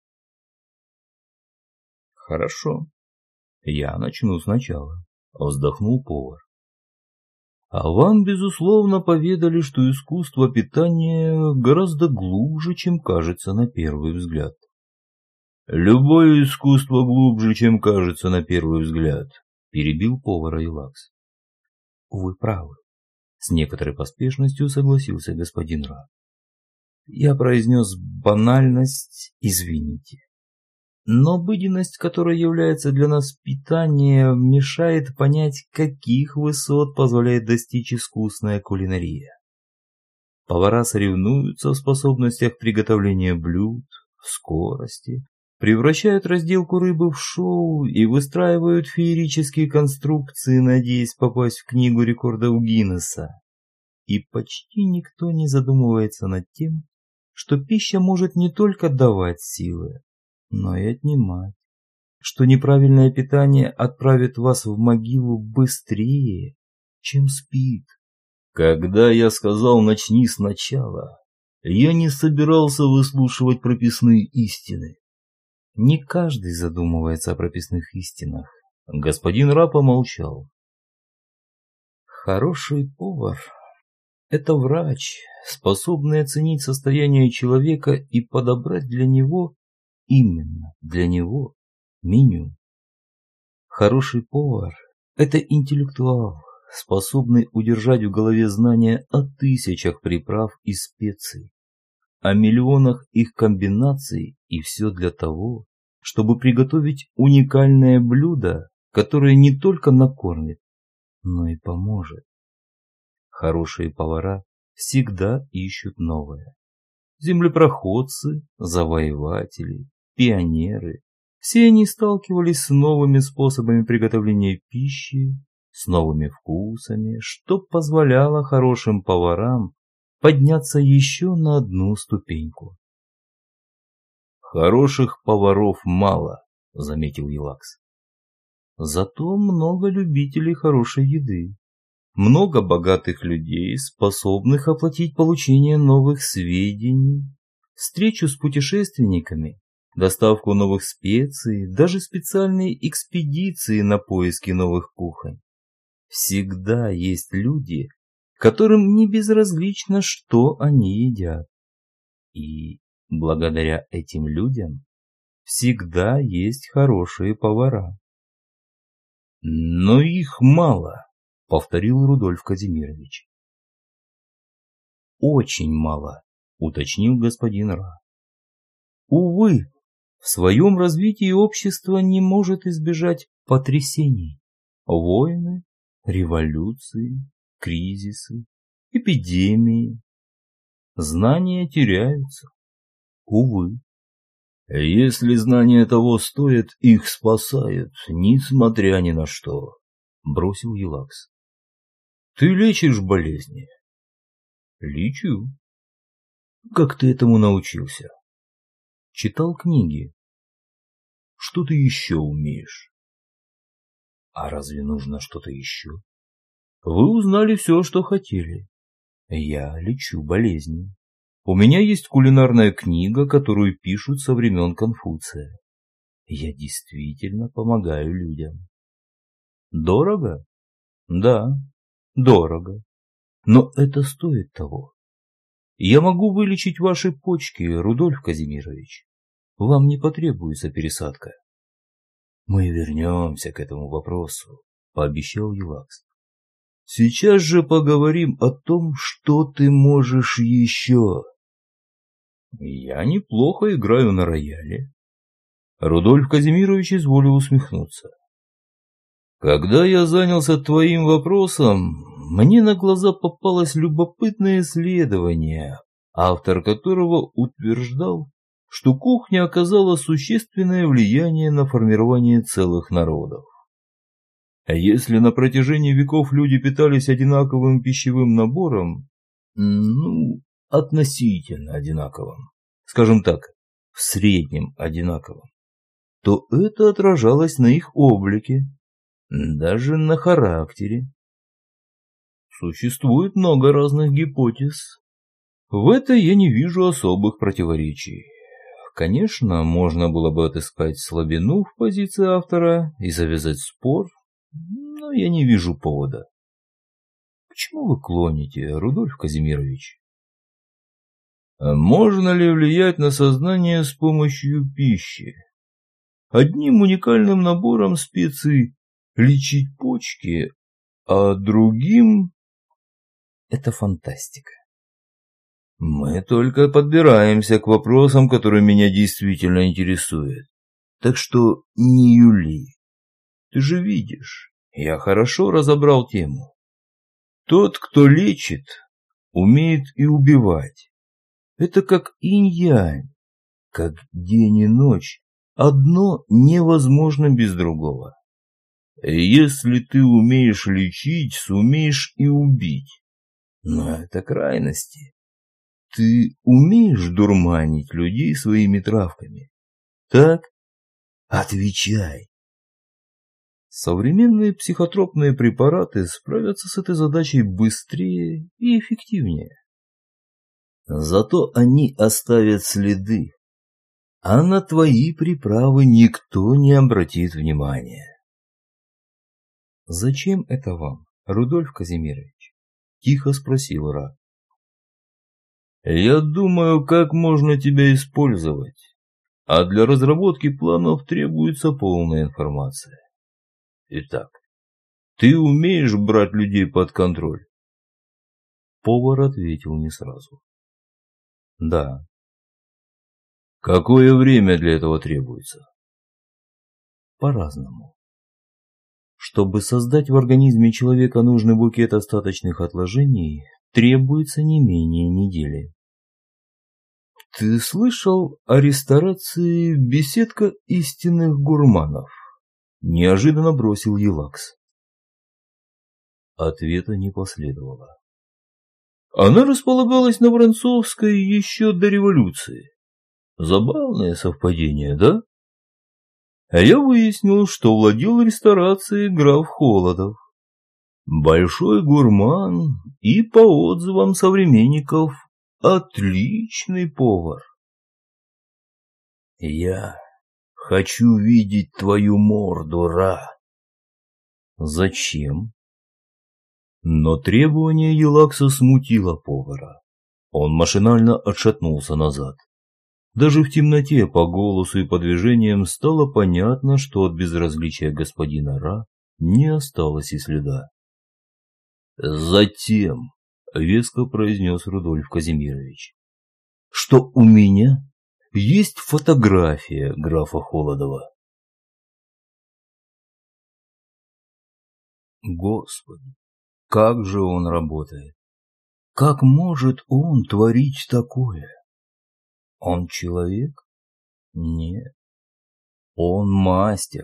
«Хорошо, я начну сначала», — вздохнул повар. «А вам, безусловно, поведали, что искусство питания гораздо глубже, чем кажется на первый взгляд». «Любое искусство глубже, чем кажется на первый взгляд», — перебил повара Елакс. «Вы правы», — с некоторой поспешностью согласился господин Ра. «Я произнес банальность, извините. Но обыденность, которая является для нас питанием, мешает понять, каких высот позволяет достичь искусная кулинария. Повара соревнуются в способностях приготовления блюд, в скорости, превращают разделку рыбы в шоу и выстраивают феерические конструкции, надеясь попасть в книгу рекордов Гиннесса. И почти никто не задумывается над тем, что пища может не только давать силы, но и отнимать, что неправильное питание отправит вас в могилу быстрее, чем спит. Когда я сказал «начни сначала», я не собирался выслушивать прописные истины. Не каждый задумывается о прописных истинах. Господин Ра помолчал. Хороший повар – это врач, способный оценить состояние человека и подобрать для него, именно для него, меню. Хороший повар – это интеллектуал, способный удержать в голове знания о тысячах приправ и специй, о миллионах их комбинаций, и все для того, чтобы приготовить уникальное блюдо, которое не только накормит, но и поможет. Хорошие повара всегда ищут новое. Землепроходцы, завоеватели, пионеры – все они сталкивались с новыми способами приготовления пищи, с новыми вкусами, что позволяло хорошим поварам подняться еще на одну ступеньку. «Хороших поваров мало», — заметил Елакс. «Зато много любителей хорошей еды, много богатых людей, способных оплатить получение новых сведений, встречу с путешественниками, доставку новых специй, даже специальные экспедиции на поиски новых кухонь. Всегда есть люди, которым не безразлично, что они едят. И благодаря этим людям всегда есть хорошие повара». «Но их мало», — повторил Рудольф Казимирович. «Очень мало», — уточнил господин Ра. «Увы, в своем развитии общество не может избежать потрясений. Войны, революции, кризисы, эпидемии. Знания теряются. Увы. Если знания того стоят, их спасают, несмотря ни на что», — бросил Елакс. «Ты лечишь болезни?» «Лечу». «Как ты этому научился?» «Читал книги». «Что ты еще умеешь?» «А разве нужно что-то еще?» «Вы узнали все, что хотели. Я лечу болезни. У меня есть кулинарная книга, которую пишут со времен Конфуция. Я действительно помогаю людям». «Дорого?» «Да, дорого. Но это стоит того. Я могу вылечить ваши почки, Рудольф Казимирович. Вам не потребуется пересадка». «Мы вернемся к этому вопросу», — пообещал Елакс. Сейчас же поговорим о том, что ты можешь еще. Я неплохо играю на рояле. Рудольф Казимирович изволил усмехнуться. Когда я занялся твоим вопросом, мне на глаза попалось любопытное исследование, автор которого утверждал, что кухня оказала существенное влияние на формирование целых народов. А если на протяжении веков люди питались одинаковым пищевым набором, относительно одинаковым, скажем так, в среднем одинаковым, то это отражалось на их облике, даже на характере. Существует много разных гипотез. В этой я не вижу особых противоречий. Конечно, можно было бы отыскать слабину в позиции автора и завязать спор, но я не вижу повода. К чему вы клоните, Рудольф Казимирович? Можно ли влиять на сознание с помощью пищи? Одним уникальным набором специй лечить почки, а другим... Это фантастика. Мы только подбираемся к вопросам, которые меня действительно интересуют. Так что не юли. Ты же видишь, я хорошо разобрал тему. Тот, кто лечит, умеет и убивать. Это как инь-янь, как день и ночь. Одно невозможно без другого. Если ты умеешь лечить, сумеешь и убить. Но это крайности. Ты умеешь дурманить людей своими травками? Так? Отвечай. Современные психотропные препараты справятся с этой задачей быстрее и эффективнее. Зато они оставят следы, а на твои приправы никто не обратит внимания. «Зачем это вам, Рудольф Казимирович?» – тихо спросил Ра. «Я думаю, как можно тебя использовать, а для разработки планов требуется полная информация. Итак, ты умеешь брать людей под контроль?» Повар ответил не сразу. «Да». «Какое время для этого требуется?» «По-разному. Чтобы создать в организме человека нужный букет остаточных отложений, требуется не менее недели». «Ты слышал о ресторации «Беседка истинных гурманов»?» Неожиданно бросил Елакс. Ответа не последовало. Она располагалась на Воронцовской еще до революции. Забавное совпадение, да? А я выяснил, что владел ресторацией граф Холодов. Большой гурман и, по отзывам современников, отличный повар. Я хочу видеть твою морду, Ра. Зачем? Но требование Елакса смутило повара. Он машинально отшатнулся назад. Даже в темноте по голосу и по движениям стало понятно, что от безразличия господина Ра не осталось и следа. «Затем», — веско произнес Рудольф Казимирович, — «что у меня есть фотография графа Холодова». Господи, как же он работает! Как может он творить такое? Он человек? Нет. Он мастер.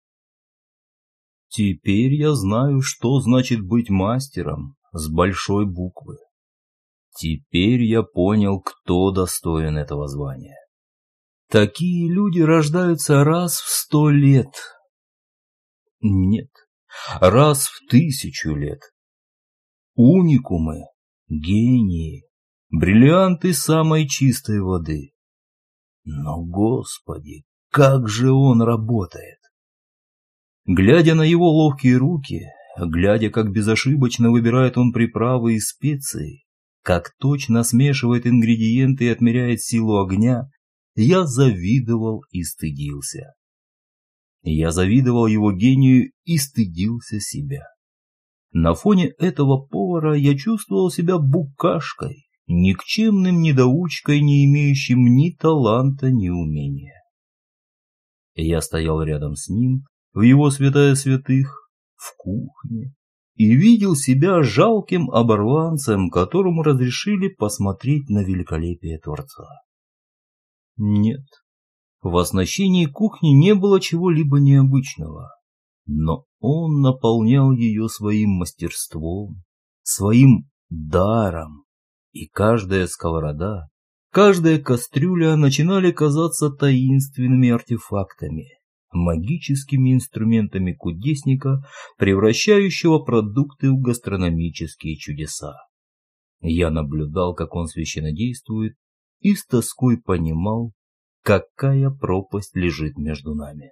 Теперь я знаю, что значит быть мастером с большой буквы. Теперь я понял, кто достоин этого звания. Такие люди рождаются раз в 100 лет. Нет, раз в 1000 лет. Уникумы, гении, бриллианты самой чистой воды. Но, Господи, как же он работает! Глядя на его ловкие руки, глядя, как безошибочно выбирает он приправы и специи, как точно смешивает ингредиенты и отмеряет силу огня, я завидовал и стыдился. Я завидовал его гению и стыдился себя. На фоне этого повара я чувствовал себя букашкой, никчемным недоучкой, не имеющим ни таланта, ни умения. Я стоял рядом с ним, в его святая святых, в кухне, и видел себя жалким оборванцем, которому разрешили посмотреть на великолепие Творца. Нет, в оснащении кухни не было чего-либо необычного, но он наполнял ее своим мастерством, своим даром, и каждая сковорода, каждая кастрюля начинали казаться таинственными артефактами, магическими инструментами кудесника, превращающего продукты в гастрономические чудеса. Я наблюдал, как он священнодействует, и с тоской понимал, какая пропасть лежит между нами.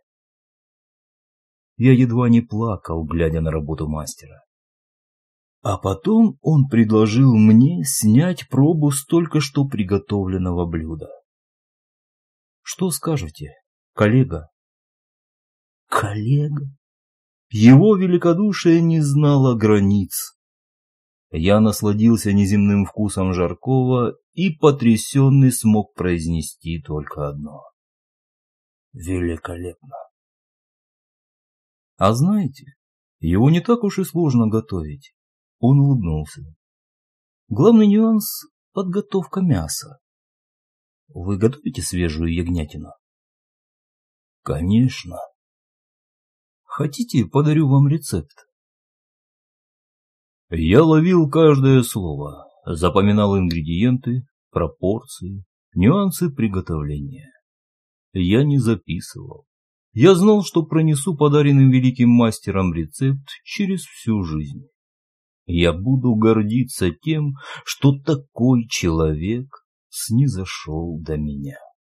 Я едва не плакал, глядя на работу мастера. А потом он предложил мне снять пробу с только что приготовленного блюда. Что скажете, коллега? Коллега? Его великодушие не знало границ. Я насладился неземным вкусом жаркого и потрясенный смог произнести только одно. Великолепно. А знаете, его не так уж и сложно готовить. Он улыбнулся. Главный нюанс – подготовка мяса. Вы готовите свежую ягнятину? Конечно. Хотите, подарю вам рецепт? Я ловил каждое слово, запоминал ингредиенты, пропорции, нюансы приготовления. Я не записывал. Я знал, что пронесу подаренным великим мастером рецепт через всю жизнь. Я буду гордиться тем, что такой человек снизошел до меня.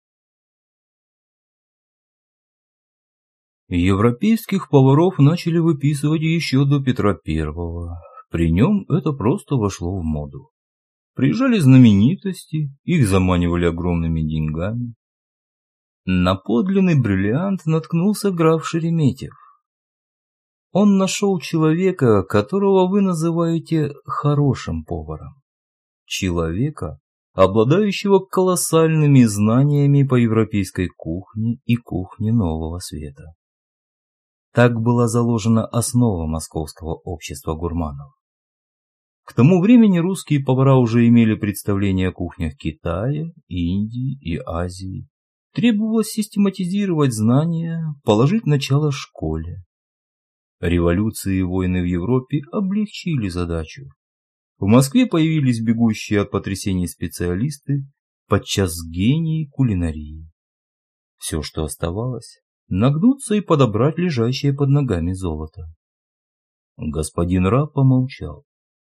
Европейских поваров начали выписывать еще до Петра I. При нем это просто вошло в моду. Приезжали знаменитости, их заманивали огромными деньгами. На подлинный бриллиант наткнулся граф Шереметьев. Он нашел человека, которого вы называете хорошим поваром. Человека, обладающего колоссальными знаниями по европейской кухне и кухне Нового Света. Так была заложена основа Московского общества гурманов. К тому времени русские повара уже имели представление о кухнях Китая, Индии и Азии. Требовалось систематизировать знания, положить начало школе. Революции и войны в Европе облегчили задачу. В Москве появились бегущие от потрясений специалисты, подчас гении кулинарии. Все, что оставалось, нагнуться и подобрать лежащее под ногами золото. Господин Ра помолчал.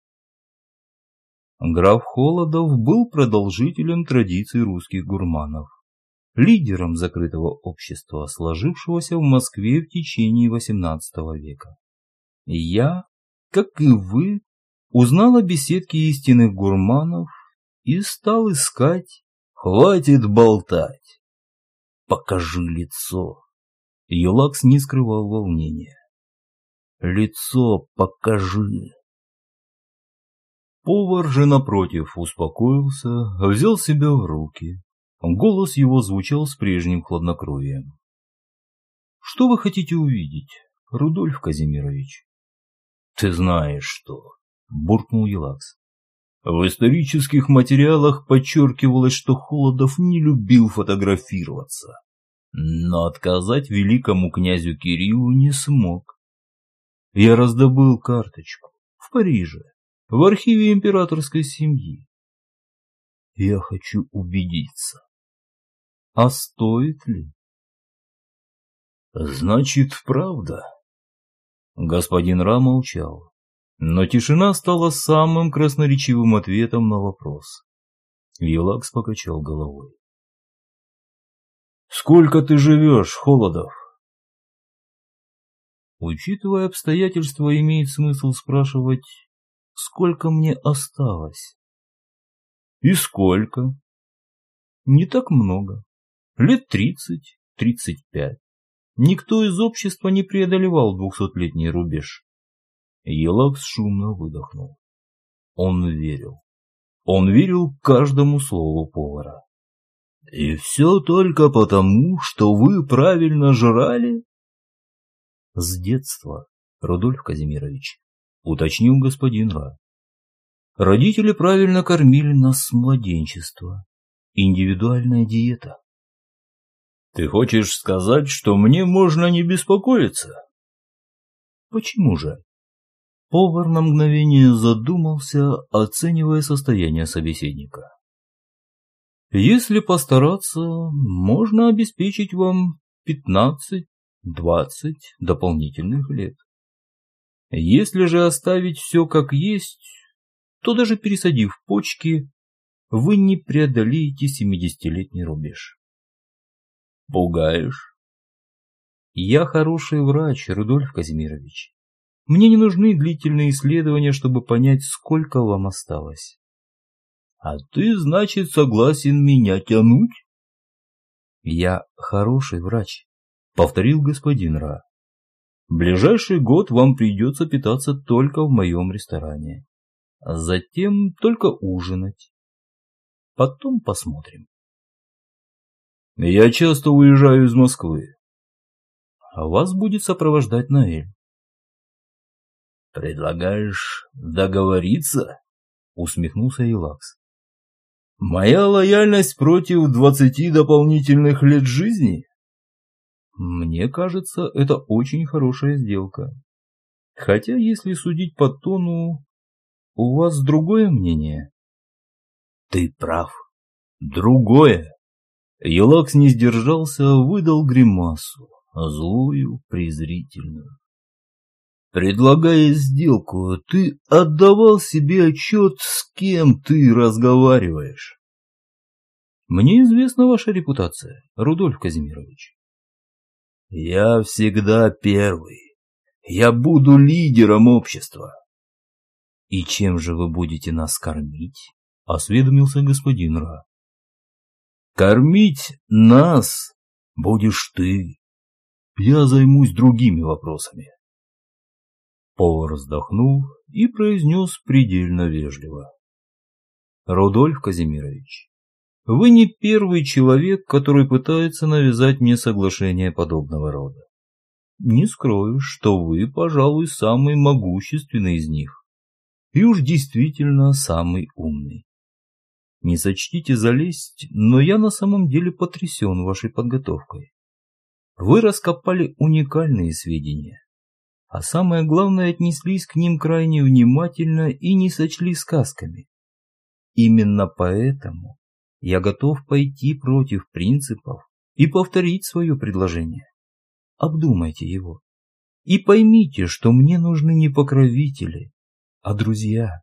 Граф Холодов был продолжителем традиций русских гурманов, лидером закрытого общества, сложившегося в Москве в течение XVIII века. Я, как и вы, узнал о беседке истинных гурманов и стал искать. Хватит болтать. Покажи лицо. Юлакс не скрывал волнения. Лицо покажи. Повар же, напротив, успокоился, взял себя в руки. Голос его звучал с прежним хладнокровием. «Что вы хотите увидеть, Рудольф Казимирович?» «Ты знаешь что», – буркнул Юлакс. В исторических материалах подчеркивалось, что Холодов не любил фотографироваться, но отказать великому князю Кириллу не смог. Я раздобыл карточку в Париже, в архиве императорской семьи. Я хочу убедиться. А стоит ли? Значит, правда? Господин Ра молчал, но тишина стала самым красноречивым ответом на вопрос. Юлакс покачал головой. Сколько ты живешь, Холодов? Учитывая обстоятельства, имеет смысл спрашивать, сколько мне осталось. И сколько? Не так много. Лет 30-35. Никто из общества не преодолевал 200-летний рубеж. Елакс шумно выдохнул. Он верил. Он верил каждому слову повара. «И все только потому, что вы правильно жрали?» «С детства, Рудольф Казимирович», — уточнил господин Ра. «Родители правильно кормили нас с младенчества. Индивидуальная диета». «Ты хочешь сказать, что мне можно не беспокоиться?» «Почему же?» Повар на мгновение задумался, оценивая состояние собеседника. «Если постараться, можно обеспечить вам 15-20 дополнительных лет. Если же оставить все как есть, то даже пересадив почки, вы не преодолеете 70-летний рубеж». «Пугаешь?» «Я хороший врач, Рудольф Казимирович. Мне не нужны длительные исследования, чтобы понять, сколько вам осталось». «А ты, значит, согласен меня тянуть?» «Я хороший врач», — повторил господин Ра. «Ближайший год вам придется питаться только в моем ресторане. А затем только ужинать. Потом посмотрим». «Я часто уезжаю из Москвы. А вас будет сопровождать Наэль». «Предлагаешь договориться?» — усмехнулся Елакс. «Моя лояльность против 20 дополнительных лет жизни?» «Мне кажется, это очень хорошая сделка. Хотя, если судить по тону, у вас другое мнение». «Ты прав. Другое». Елакс не сдержался, выдал гримасу, злую, презрительную. «Предлагая сделку, ты отдавал себе отчет, с кем ты разговариваешь?» «Мне известна ваша репутация, Рудольф Казимирович». «Я всегда первый. Я буду лидером общества». «И чем же вы будете нас кормить?» — осведомился господин Ра. «Кормить нас будешь ты. Я займусь другими вопросами». Повар вздохнул и произнес предельно вежливо. «Рудольф Казимирович, вы не первый человек, который пытается навязать мне соглашение подобного рода. Не скрою, что вы, пожалуй, самый могущественный из них. И уж действительно самый умный. Не сочтите за лесть, но я на самом деле потрясен вашей подготовкой. Вы раскопали уникальные сведения. А самое главное, отнеслись к ним крайне внимательно и не сочли сказками. Именно поэтому я готов пойти против принципов и повторить свое предложение. Обдумайте его и поймите, что мне нужны не покровители, а друзья».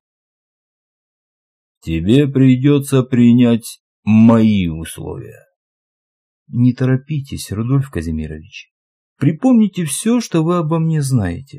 «Тебе придется принять мои условия». «Не торопитесь, Рудольф Казимирович. Припомните все, что вы обо мне знаете».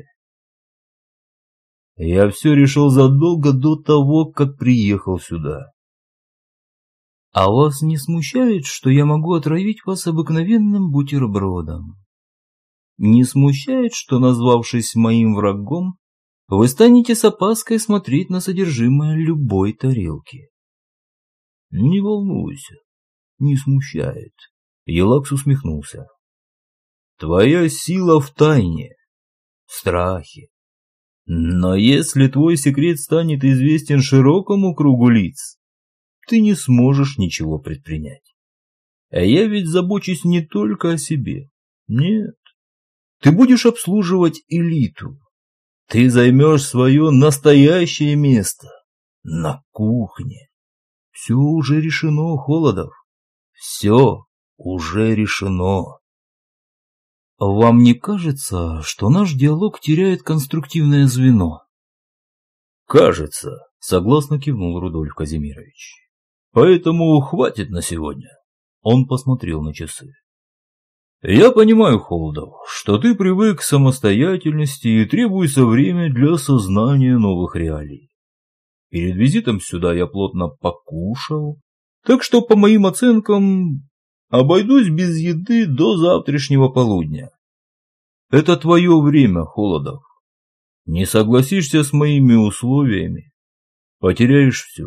«Я все решил задолго до того, как приехал сюда». «А вас не смущает, что я могу отравить вас обыкновенным бутербродом? Не смущает, что, назвавшись моим врагом, вы станете с опаской смотреть на содержимое любой тарелки?» «Не волнуйся, не смущает», — Елакс усмехнулся. «Твоя сила в тайне, в страхе. Но если твой секрет станет известен широкому кругу лиц, ты не сможешь ничего предпринять. А я ведь забочусь не только о себе. Нет, ты будешь обслуживать элиту. Ты займешь свое настоящее место на кухне. Все уже решено, Холодов. Все уже решено». «Вам не кажется, что наш диалог теряет конструктивное звено?» «Кажется», — согласно кивнул Рудольф Казимирович. «Поэтому хватит на сегодня». Он посмотрел на часы. «Я понимаю, Холодов, что ты привык к самостоятельности и требуется время для осознания новых реалий. Перед визитом сюда я плотно покушал, так что, по моим оценкам, обойдусь без еды до завтрашнего полудня. Это твое время, Холодов. Не согласишься с моими условиями, потеряешь все.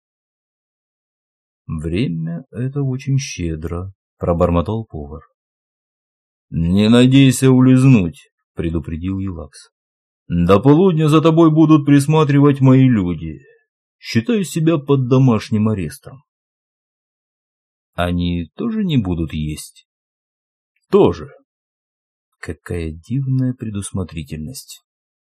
Время — это очень щедро, пробормотал повар. Не надейся улизнуть, предупредил Елакс. До полудня за тобой будут присматривать мои люди. Считай себя под домашним арестом. Они тоже не будут есть? Тоже. Какая дивная предусмотрительность.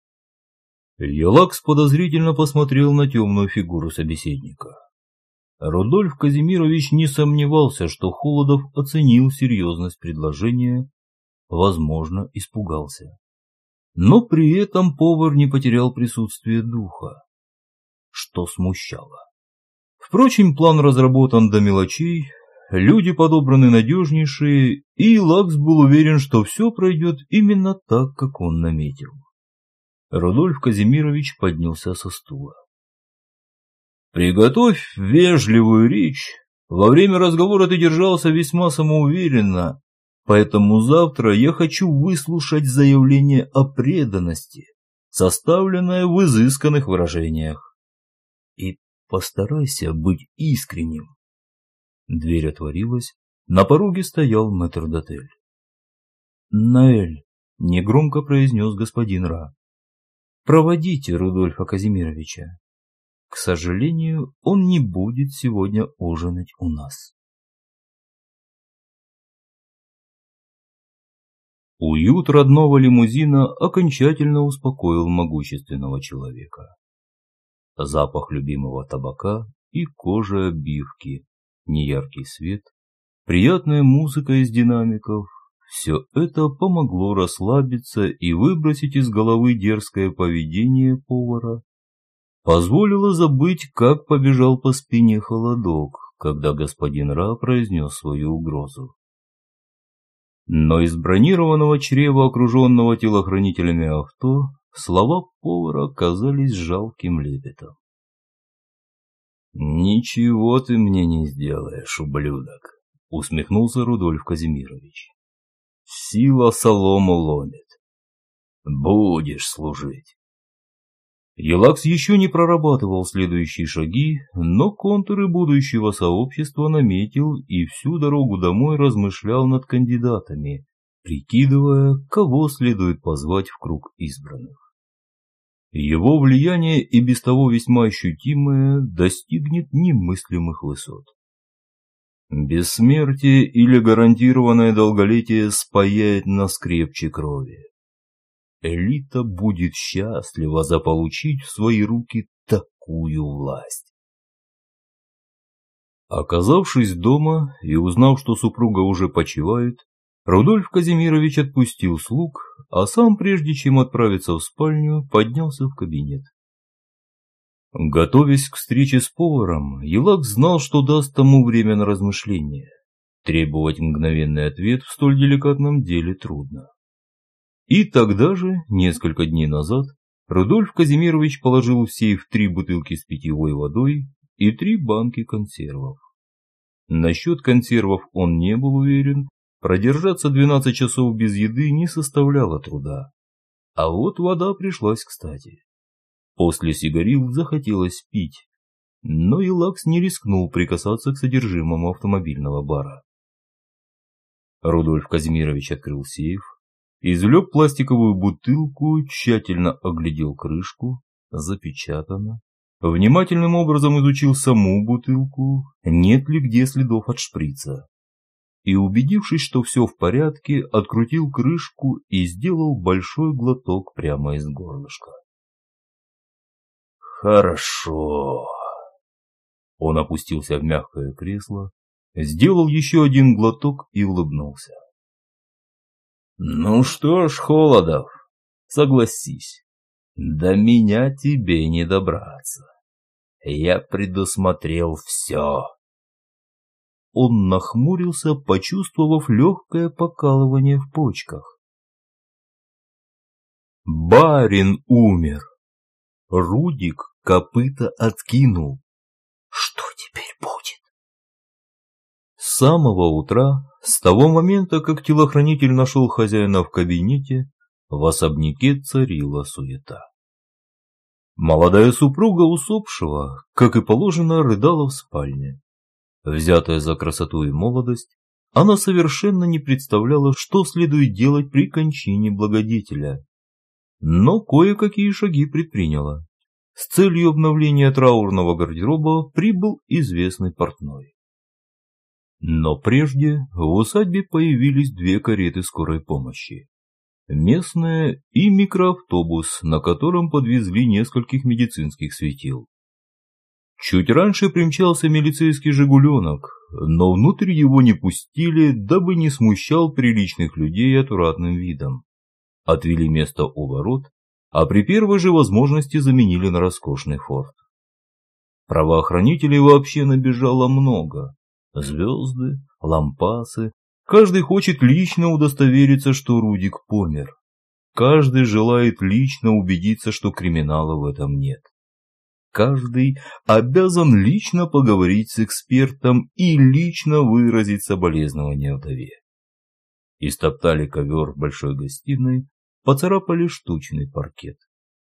Елакс подозрительно посмотрел на темную фигуру собеседника. Рудольф Казимирович не сомневался, что Холодов оценил серьезность предложения, возможно, испугался. Но при этом повар не потерял присутствие духа, что смущало. Впрочем, план разработан до мелочей, люди подобраны надежнейшие, и Елакс был уверен, что все пройдет именно так, как он наметил. Рудольф Казимирович поднялся со стула. «Приготовь вежливую речь. Во время разговора ты держался весьма самоуверенно, поэтому завтра я хочу выслушать заявление о преданности, составленное в изысканных выражениях. И постарайся быть искренним». Дверь отворилась, на пороге стоял метрдотель. «Наэль», — негромко произнес господин Ра, — «проводите Рудольфа Казимировича. К сожалению, он не будет сегодня ужинать у нас». Уют родного лимузина окончательно успокоил могущественного человека. Запах любимого табака и кожи обивки, неяркий свет, приятная музыка из динамиков — все это помогло расслабиться и выбросить из головы дерзкое поведение повара, позволило забыть, как побежал по спине холодок, когда господин Ра произнес свою угрозу. Но из бронированного чрева, окруженного телохранителями авто, слова повара казались жалким лепетом. «Ничего ты мне не сделаешь, ублюдок», — усмехнулся Рудольф Казимирович. «Сила солому ломит. Будешь служить». Елакс еще не прорабатывал следующие шаги, но контуры будущего сообщества наметил и всю дорогу домой размышлял над кандидатами, прикидывая, кого следует позвать в круг избранных. Его влияние, и без того весьма ощутимое, достигнет немыслимых высот. Бессмертие или гарантированное долголетие спаяет нас крепче крови. Элита будет счастлива заполучить в свои руки такую власть. Оказавшись дома и узнав, что супруга уже почивает, Рудольф Казимирович отпустил слуг, а сам, прежде чем отправиться в спальню, поднялся в кабинет. Готовясь к встрече с поваром, Елакс знал, что даст тому время на размышление. Требовать мгновенный ответ в столь деликатном деле трудно. И тогда же, несколько дней назад, Рудольф Казимирович положил в сейф 3 бутылки с питьевой водой и 3 банки консервов. Насчет консервов он не был уверен, продержаться 12 часов без еды не составляло труда. А вот вода пришлась кстати. После сигарил захотелось пить, но Елакс не рискнул прикасаться к содержимому автомобильного бара. Рудольф Казимирович открыл сейф, извлек пластиковую бутылку, тщательно оглядел крышку, запечатано, внимательным образом изучил саму бутылку, нет ли где следов от шприца, и, убедившись, что все в порядке, открутил крышку и сделал большой глоток прямо из горлышка. «Хорошо». Он опустился в мягкое кресло, сделал еще один глоток и улыбнулся. «Ну что ж, Холодов, согласись, до меня тебе не добраться. Я предусмотрел все». Он нахмурился, почувствовав легкое покалывание в почках. Барин умер. Рудик копыта откинул. Что теперь будет? С самого утра, с того момента, как телохранитель нашел хозяина в кабинете, в особняке царила суета. Молодая супруга усопшего, как и положено, рыдала в спальне. Взятая за красоту и молодость, она совершенно не представляла, что следует делать при кончине благодетеля. Но кое-какие шаги предприняла. С целью обновления траурного гардероба прибыл известный портной. Но прежде в усадьбе появились 2 кареты скорой помощи. Местная и микроавтобус, на котором подвезли нескольких медицинских светил. Чуть раньше примчался милицейский «Жигуленок», но внутрь его не пустили, дабы не смущал приличных людей отвратным видом. Отвели место у ворот, а при первой же возможности заменили на роскошный форт. Правоохранителей вообще набежало много. Звезды, лампасы. Каждый хочет лично удостовериться, что Рудик помер. Каждый желает лично убедиться, что криминала в этом нет. Каждый обязан лично поговорить с экспертом и лично выразить соболезнования вдове. Истоптали ковер в большой гостиной, поцарапали штучный паркет.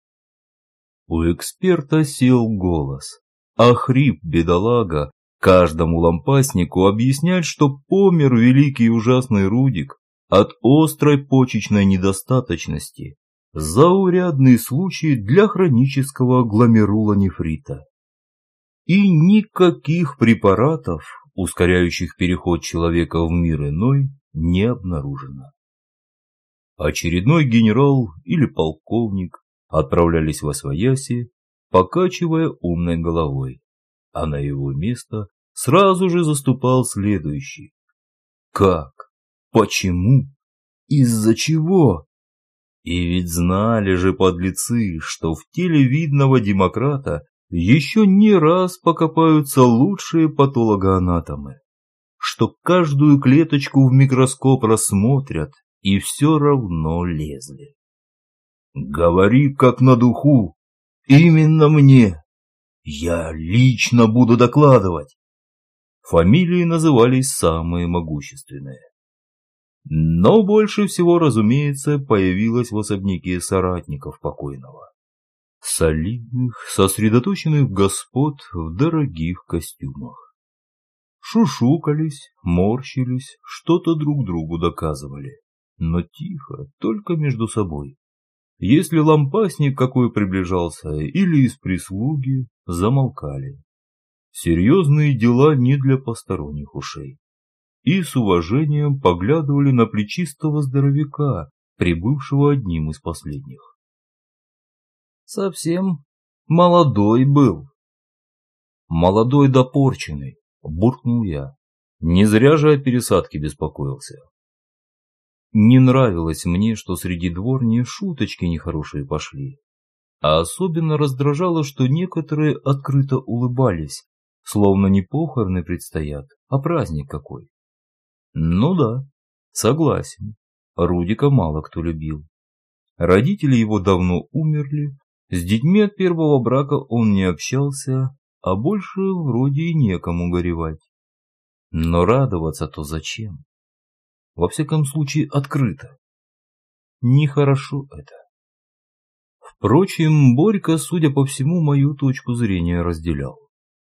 У эксперта сел голос, а хрип бедолага каждому лампаснику объяснять, что помер великий и ужасный Рудик от острой почечной недостаточности, заурядный случай для хронического гломерулонефрита. И никаких препаратов, ускоряющих переход человека в мир иной, не обнаружено. Очередной генерал или полковник отправлялись восвояси, покачивая умной головой, а на его место сразу же заступал следующий. Как? Почему? Из-за чего? И ведь знали же подлецы, что в теле видного демократа еще не раз покопаются лучшие патологоанатомы, что каждую клеточку в микроскоп рассмотрят и все равно лезли. Говори как на духу, именно мне. Я лично буду докладывать. Фамилии назывались самые могущественные. Но больше всего, разумеется, появилось в особняке соратников покойного. Солидных, сосредоточенных господ в дорогих костюмах. Шушукались, морщились, что-то друг другу доказывали. Но тихо, только между собой. Если лампасник какой приближался или из прислуги, замолкали. Серьезные дела не для посторонних ушей. И с уважением поглядывали на плечистого здоровяка, прибывшего одним из последних. Совсем молодой был. Молодой да порченый, буркнул я. Не зря же о пересадке беспокоился. Не нравилось мне, что среди дворни шуточки нехорошие пошли. А особенно раздражало, что некоторые открыто улыбались, словно не похороны предстоят, а праздник какой. Ну да, согласен, Рудика мало кто любил. Родители его давно умерли, с детьми от первого брака он не общался, а больше вроде и некому горевать. Но радоваться-то зачем? Во всяком случае, открыто. Нехорошо это. Впрочем, Борька, судя по всему, мою точку зрения разделял.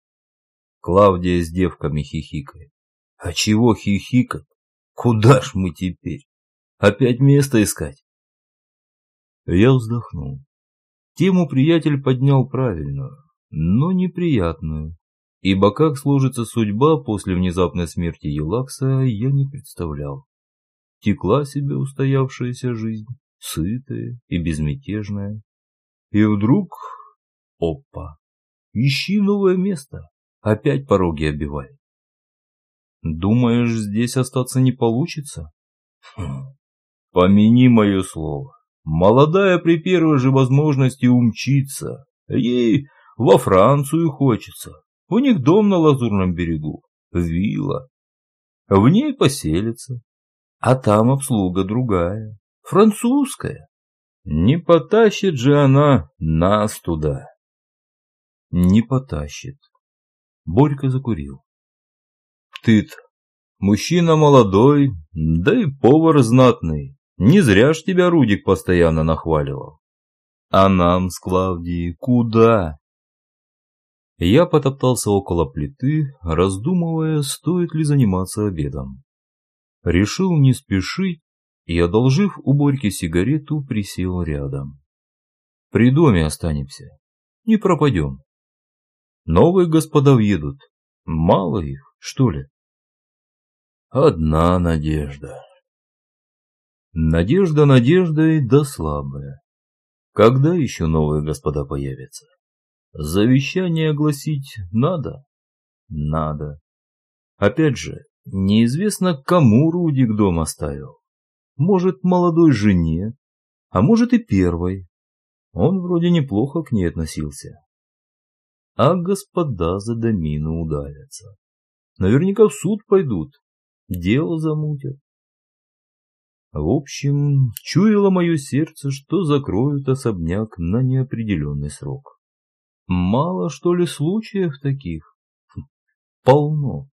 Клавдия с девками хихикает. А чего хихикать? Куда ж мы теперь? Опять место искать? Я вздохнул. Тему приятель поднял правильную, но неприятную, ибо как сложится судьба после внезапной смерти Елакса, я не представлял. Текла себе устоявшаяся жизнь, сытая и безмятежная. И вдруг, опа, ищи новое место, опять пороги обивай. Думаешь, здесь остаться не получится? Помяни мое слово. Молодая при первой же возможности умчится. Ей во Францию хочется. У них дом на Лазурном берегу, вилла. В ней поселится. А там обслуга другая, французская. Не потащит же она нас туда. Не потащит. Борька закурил. Ты-то мужчина молодой, да и повар знатный. Не зря ж тебя Рудик постоянно нахваливал. А нам с Клавдией куда? Я потоптался около плиты, раздумывая, стоит ли заниматься обедом. Решил не спешить и, одолжив у Борьки сигарету, присел рядом. При доме останемся, не пропадем. Новые господа въедут, мало их, что ли? Одна надежда. Надежда надеждой, да слабая. Когда еще новые господа появятся? Завещание огласить надо? Надо. Опять же, неизвестно, кому Рудик дом оставил. Может, молодой жене, а может и первой. Он вроде неплохо к ней относился. А господа за домину удавятся. Наверняка в суд пойдут, дело замутят. В общем, чуяло мое сердце, что закроют особняк на неопределенный срок. Мало, что ли, случаев таких? Полно.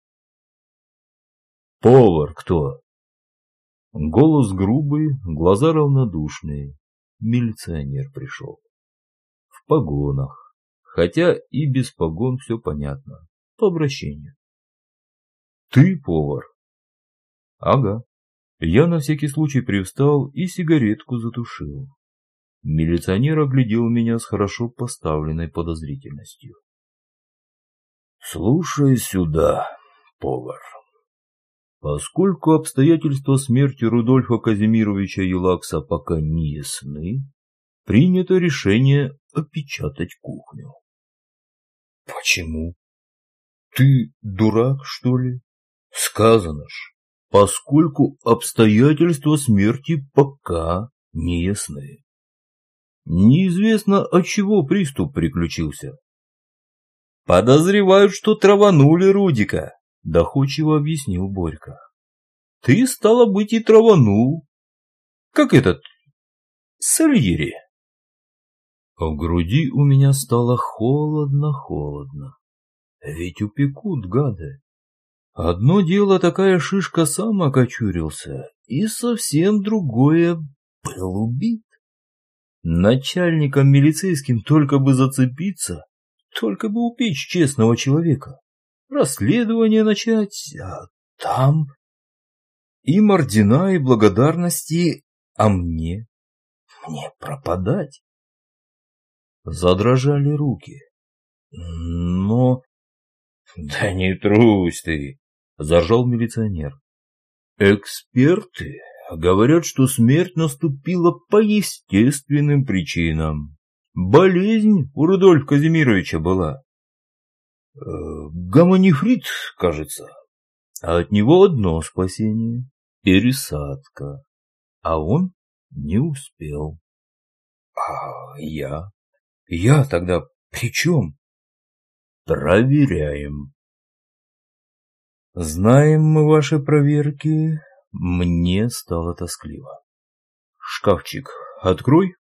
Повар кто? Голос грубый, глаза равнодушные. Милиционер пришел. В погонах. Хотя и без погон все понятно. По обращению. Ты повар? Ага. Я на всякий случай привстал и сигаретку затушил. Милиционер оглядел меня с хорошо поставленной подозрительностью. Слушай сюда, повар. Поскольку обстоятельства смерти Рудольфа Казимировича Елакса пока не ясны, принято решение опечатать кухню. Почему? Ты дурак, что ли? Сказано ж, поскольку обстоятельства смерти пока не ясны. Неизвестно, от чего приступ приключился. Подозревают, что траванули Рудика, доходчиво объяснил Борька. Ты, стало быть, и траванул. Как этот Сальери. В груди у меня стало холодно-холодно. Ведь упекут, гады. Одно дело, такая шишка сам окочурился, и совсем другое был убит. Начальником милицейским только бы зацепиться, только бы упечь честного человека. Расследование начать, а там им ордена и благодарности, а мне пропадать. Задрожали руки. Но... Да не трусь ты, заржал милиционер. Эксперты говорят, что смерть наступила по естественным причинам. Болезнь у Рудольфа Казимировича была. Гомонефрит, кажется. А от него одно спасение – пересадка. А он не успел. А я? Я тогда при чем? Проверяем. Знаем мы ваши проверки. Мне стало тоскливо. Шкафчик открой.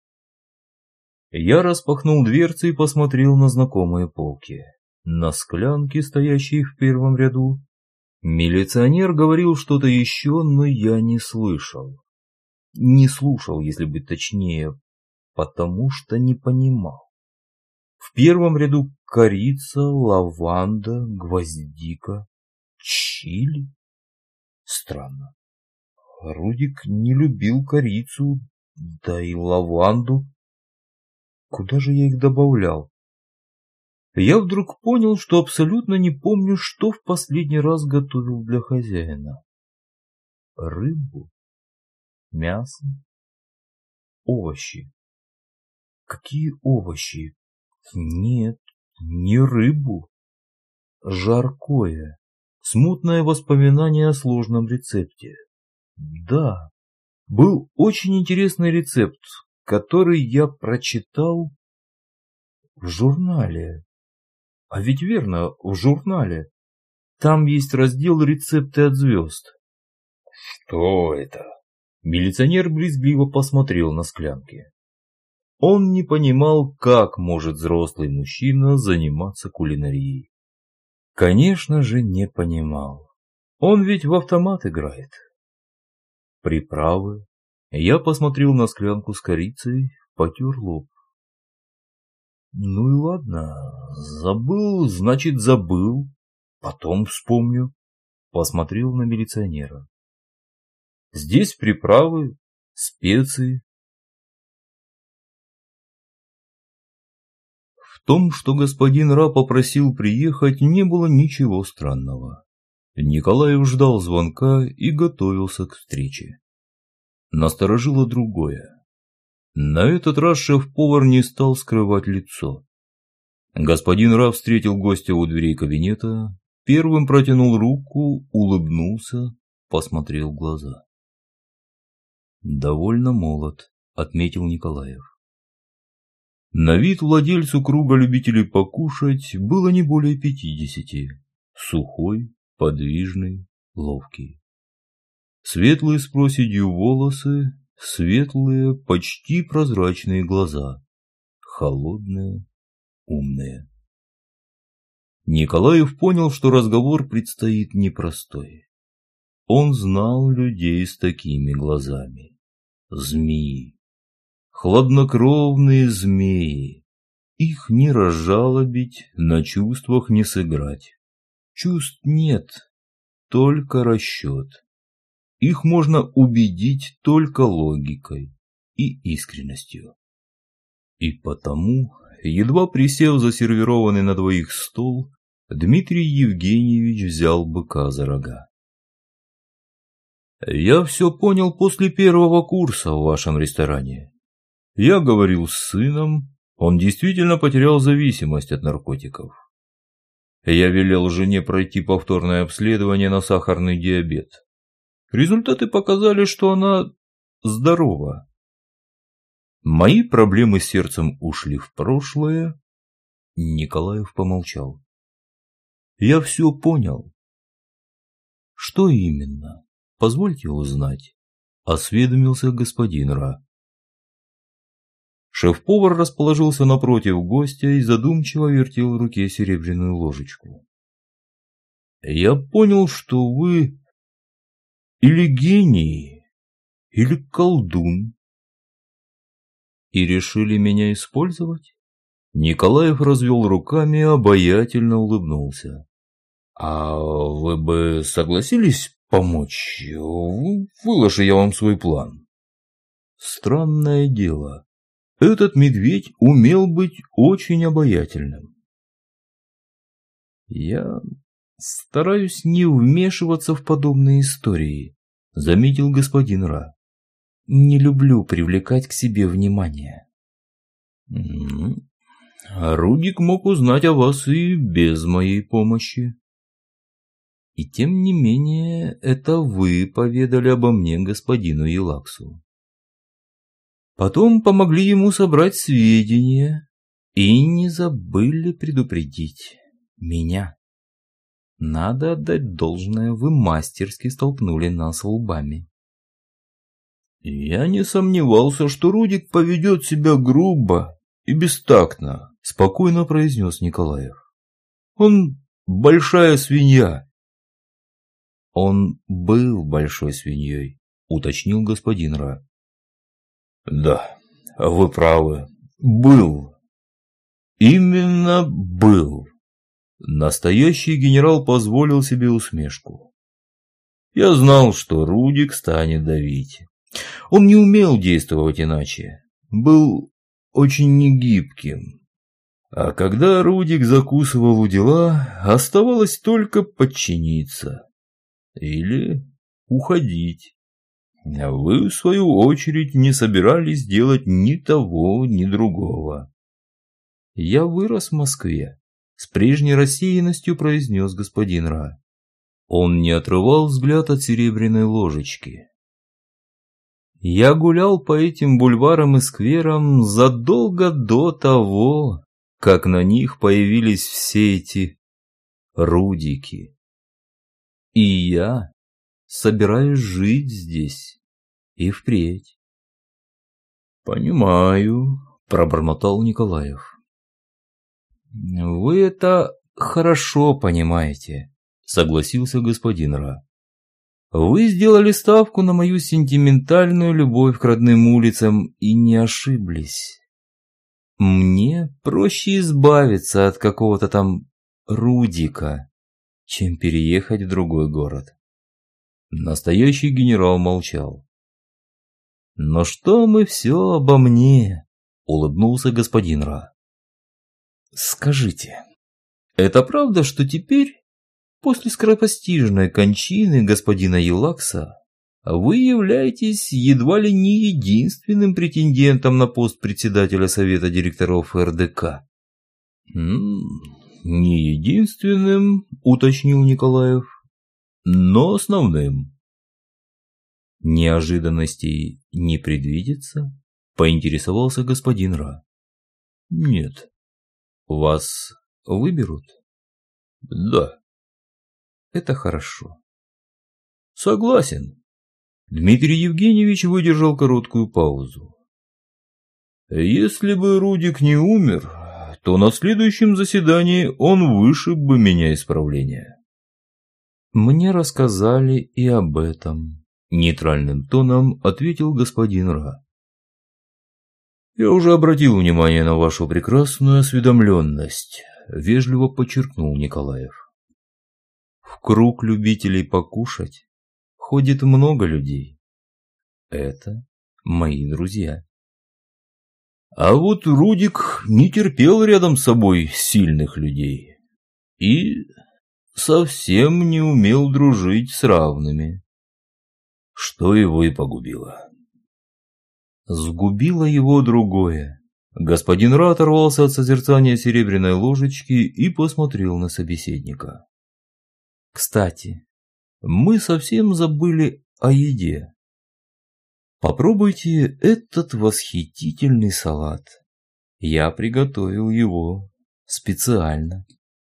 Я распахнул дверцы и посмотрел на знакомые полки. На склянки, стоящие в первом ряду. Милиционер говорил что-то еще, но я не слышал. Не слушал, если быть точнее, потому что не понимал. В первом ряду корица, лаванда, гвоздика, чили. Странно. Рудик не любил корицу, да и лаванду. Куда же я их добавлял? Я вдруг понял, что абсолютно не помню, что в последний раз готовил для хозяина. Рыбу, мясо, овощи. Какие овощи? Нет, не рыбу. Жаркое. Смутное воспоминание о сложном рецепте. Да, был очень интересный рецепт, который я прочитал в журнале. А ведь верно, в журнале. Там есть раздел «Рецепты от звезд». Что это? Милиционер брезгливо посмотрел на склянки. Он не понимал, как может взрослый мужчина заниматься кулинарией. Конечно же, не понимал. Он ведь в автомат играет. Приправы. Я посмотрел на склянку с корицей, потер лоб. Ну и ладно, забыл, значит забыл, потом вспомню. Посмотрел на милиционера. Здесь приправы, специи. В том, что господин Ра попросил приехать, не было ничего странного. Николаев ждал звонка и готовился к встрече. Насторожило другое. На этот раз шеф-повар не стал скрывать лицо. Господин Ра встретил гостя у дверей кабинета, первым протянул руку, улыбнулся, посмотрел в глаза. «Довольно молод», — отметил Николаев. На вид владельцу круга любителей покушать было не более 50. Сухой, подвижный, ловкий. Светлые с проседью волосы, светлые, почти прозрачные глаза, холодные, умные. Николаев понял, что разговор предстоит непростой. Он знал людей с такими глазами. Змеи. Хладнокровные змеи. Их не разжалобить, на чувствах не сыграть. Чувств нет, только расчет. Их можно убедить только логикой и искренностью. И потому, едва присев за сервированный на двоих стол, Дмитрий Евгеньевич взял быка за рога. «Я все понял после первого курса в вашем ресторане. Я говорил с сыном, он действительно потерял зависимость от наркотиков. Я велел жене пройти повторное обследование на сахарный диабет. Результаты показали, что она здорова. Мои проблемы с сердцем ушли в прошлое». Николаев помолчал. «Я все понял». «Что именно? Позвольте узнать», — осведомился господин Ра. Шеф-повар расположился напротив гостя и задумчиво вертел в руке серебряную ложечку. «Я понял, что вы или гений, или колдун. И решили меня использовать?» Николаев развел руками и обаятельно улыбнулся. «А вы бы согласились помочь? Выложи я вам свой план». Странное дело. Этот медведь умел быть очень обаятельным. «Я стараюсь не вмешиваться в подобные истории», — заметил господин Ра. «Не люблю привлекать к себе внимание». «Рудик мог узнать о вас и без моей помощи». «И тем не менее, это вы поведали обо мне господину Елаксу. Потом помогли ему собрать сведения и не забыли предупредить меня. Надо отдать должное, вы мастерски столкнули нас лбами». «Я не сомневался, что Рудик поведет себя грубо и бестактно», — спокойно произнес Николаев. «Он большая свинья». «Он был большой свиньей», — уточнил господин Ра. «Да, вы правы. Был. Именно был». Настоящий генерал позволил себе усмешку. «Я знал, что Рудик станет давить. Он не умел действовать иначе. Был очень негибким. А когда Рудик закусывал у дела, оставалось только подчиниться. Или уходить. А вы, в свою очередь, не собирались делать ни того, ни другого». «Я вырос в Москве», — с прежней рассеянностью произнес господин Ра. Он не отрывал взгляд от серебряной ложечки. «Я гулял по этим бульварам и скверам задолго до того, как на них появились все эти Рудики. И я собираюсь жить здесь и впредь». «Понимаю», — пробормотал Николаев. «Вы это хорошо понимаете», — согласился господин Ра. Вы сделали ставку на мою сентиментальную любовь к родным улицам и не ошиблись. Мне проще избавиться от какого-то там Рудика, чем переехать в другой город. Настоящий генерал молчал. «Но что мы все обо мне?» — улыбнулся господин Ра. «Скажите, это правда, что теперь, после скоропостижной кончины господина Елакса, вы являетесь едва ли не единственным претендентом на пост председателя совета директоров РДК?» «Не единственным», — уточнил Николаев, — «но основным». «Неожиданностей не предвидится?» — поинтересовался господин Ра. «Нет». «Вас выберут?» «Да». «Это хорошо». «Согласен». Дмитрий Евгеньевич выдержал короткую паузу. «Если бы Рудик не умер, то на следующем заседании он вышиб бы меня из правления». «Мне рассказали и об этом», — нейтральным тоном ответил господин Ра. «Я уже обратил внимание на вашу прекрасную осведомленность», — вежливо подчеркнул Николаев. «В круг любителей покушать ходит много людей. Это мои друзья». А вот Рудик не терпел рядом с собой сильных людей и совсем не умел дружить с равными, что его и погубило. Сгубило его другое. Господин Ра оторвался от созерцания серебряной ложечки и посмотрел на собеседника. «Кстати, мы совсем забыли о еде. Попробуйте этот восхитительный салат. Я приготовил его специально».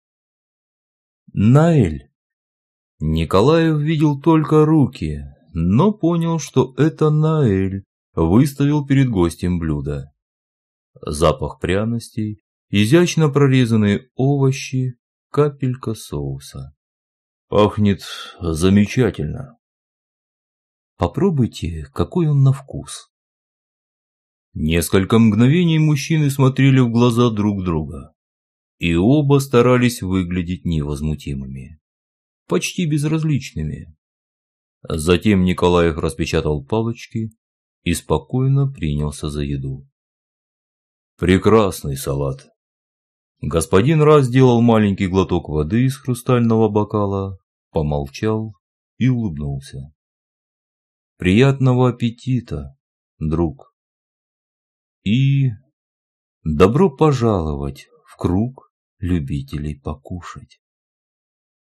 «Наэль». Николаев видел только руки, но понял, что это Наэль выставил перед гостем блюдо. Запах пряностей, изящно прорезанные овощи, капелька соуса. Пахнет замечательно. Попробуйте, какой он на вкус. Несколько мгновений мужчины смотрели в глаза друг друга, и оба старались выглядеть невозмутимыми, почти безразличными. Затем Николаев распечатал палочки и спокойно принялся за еду. Прекрасный салат. Господин Ра сделал маленький глоток воды из хрустального бокала, помолчал и улыбнулся. Приятного аппетита, друг. И добро пожаловать в круг любителей покушать.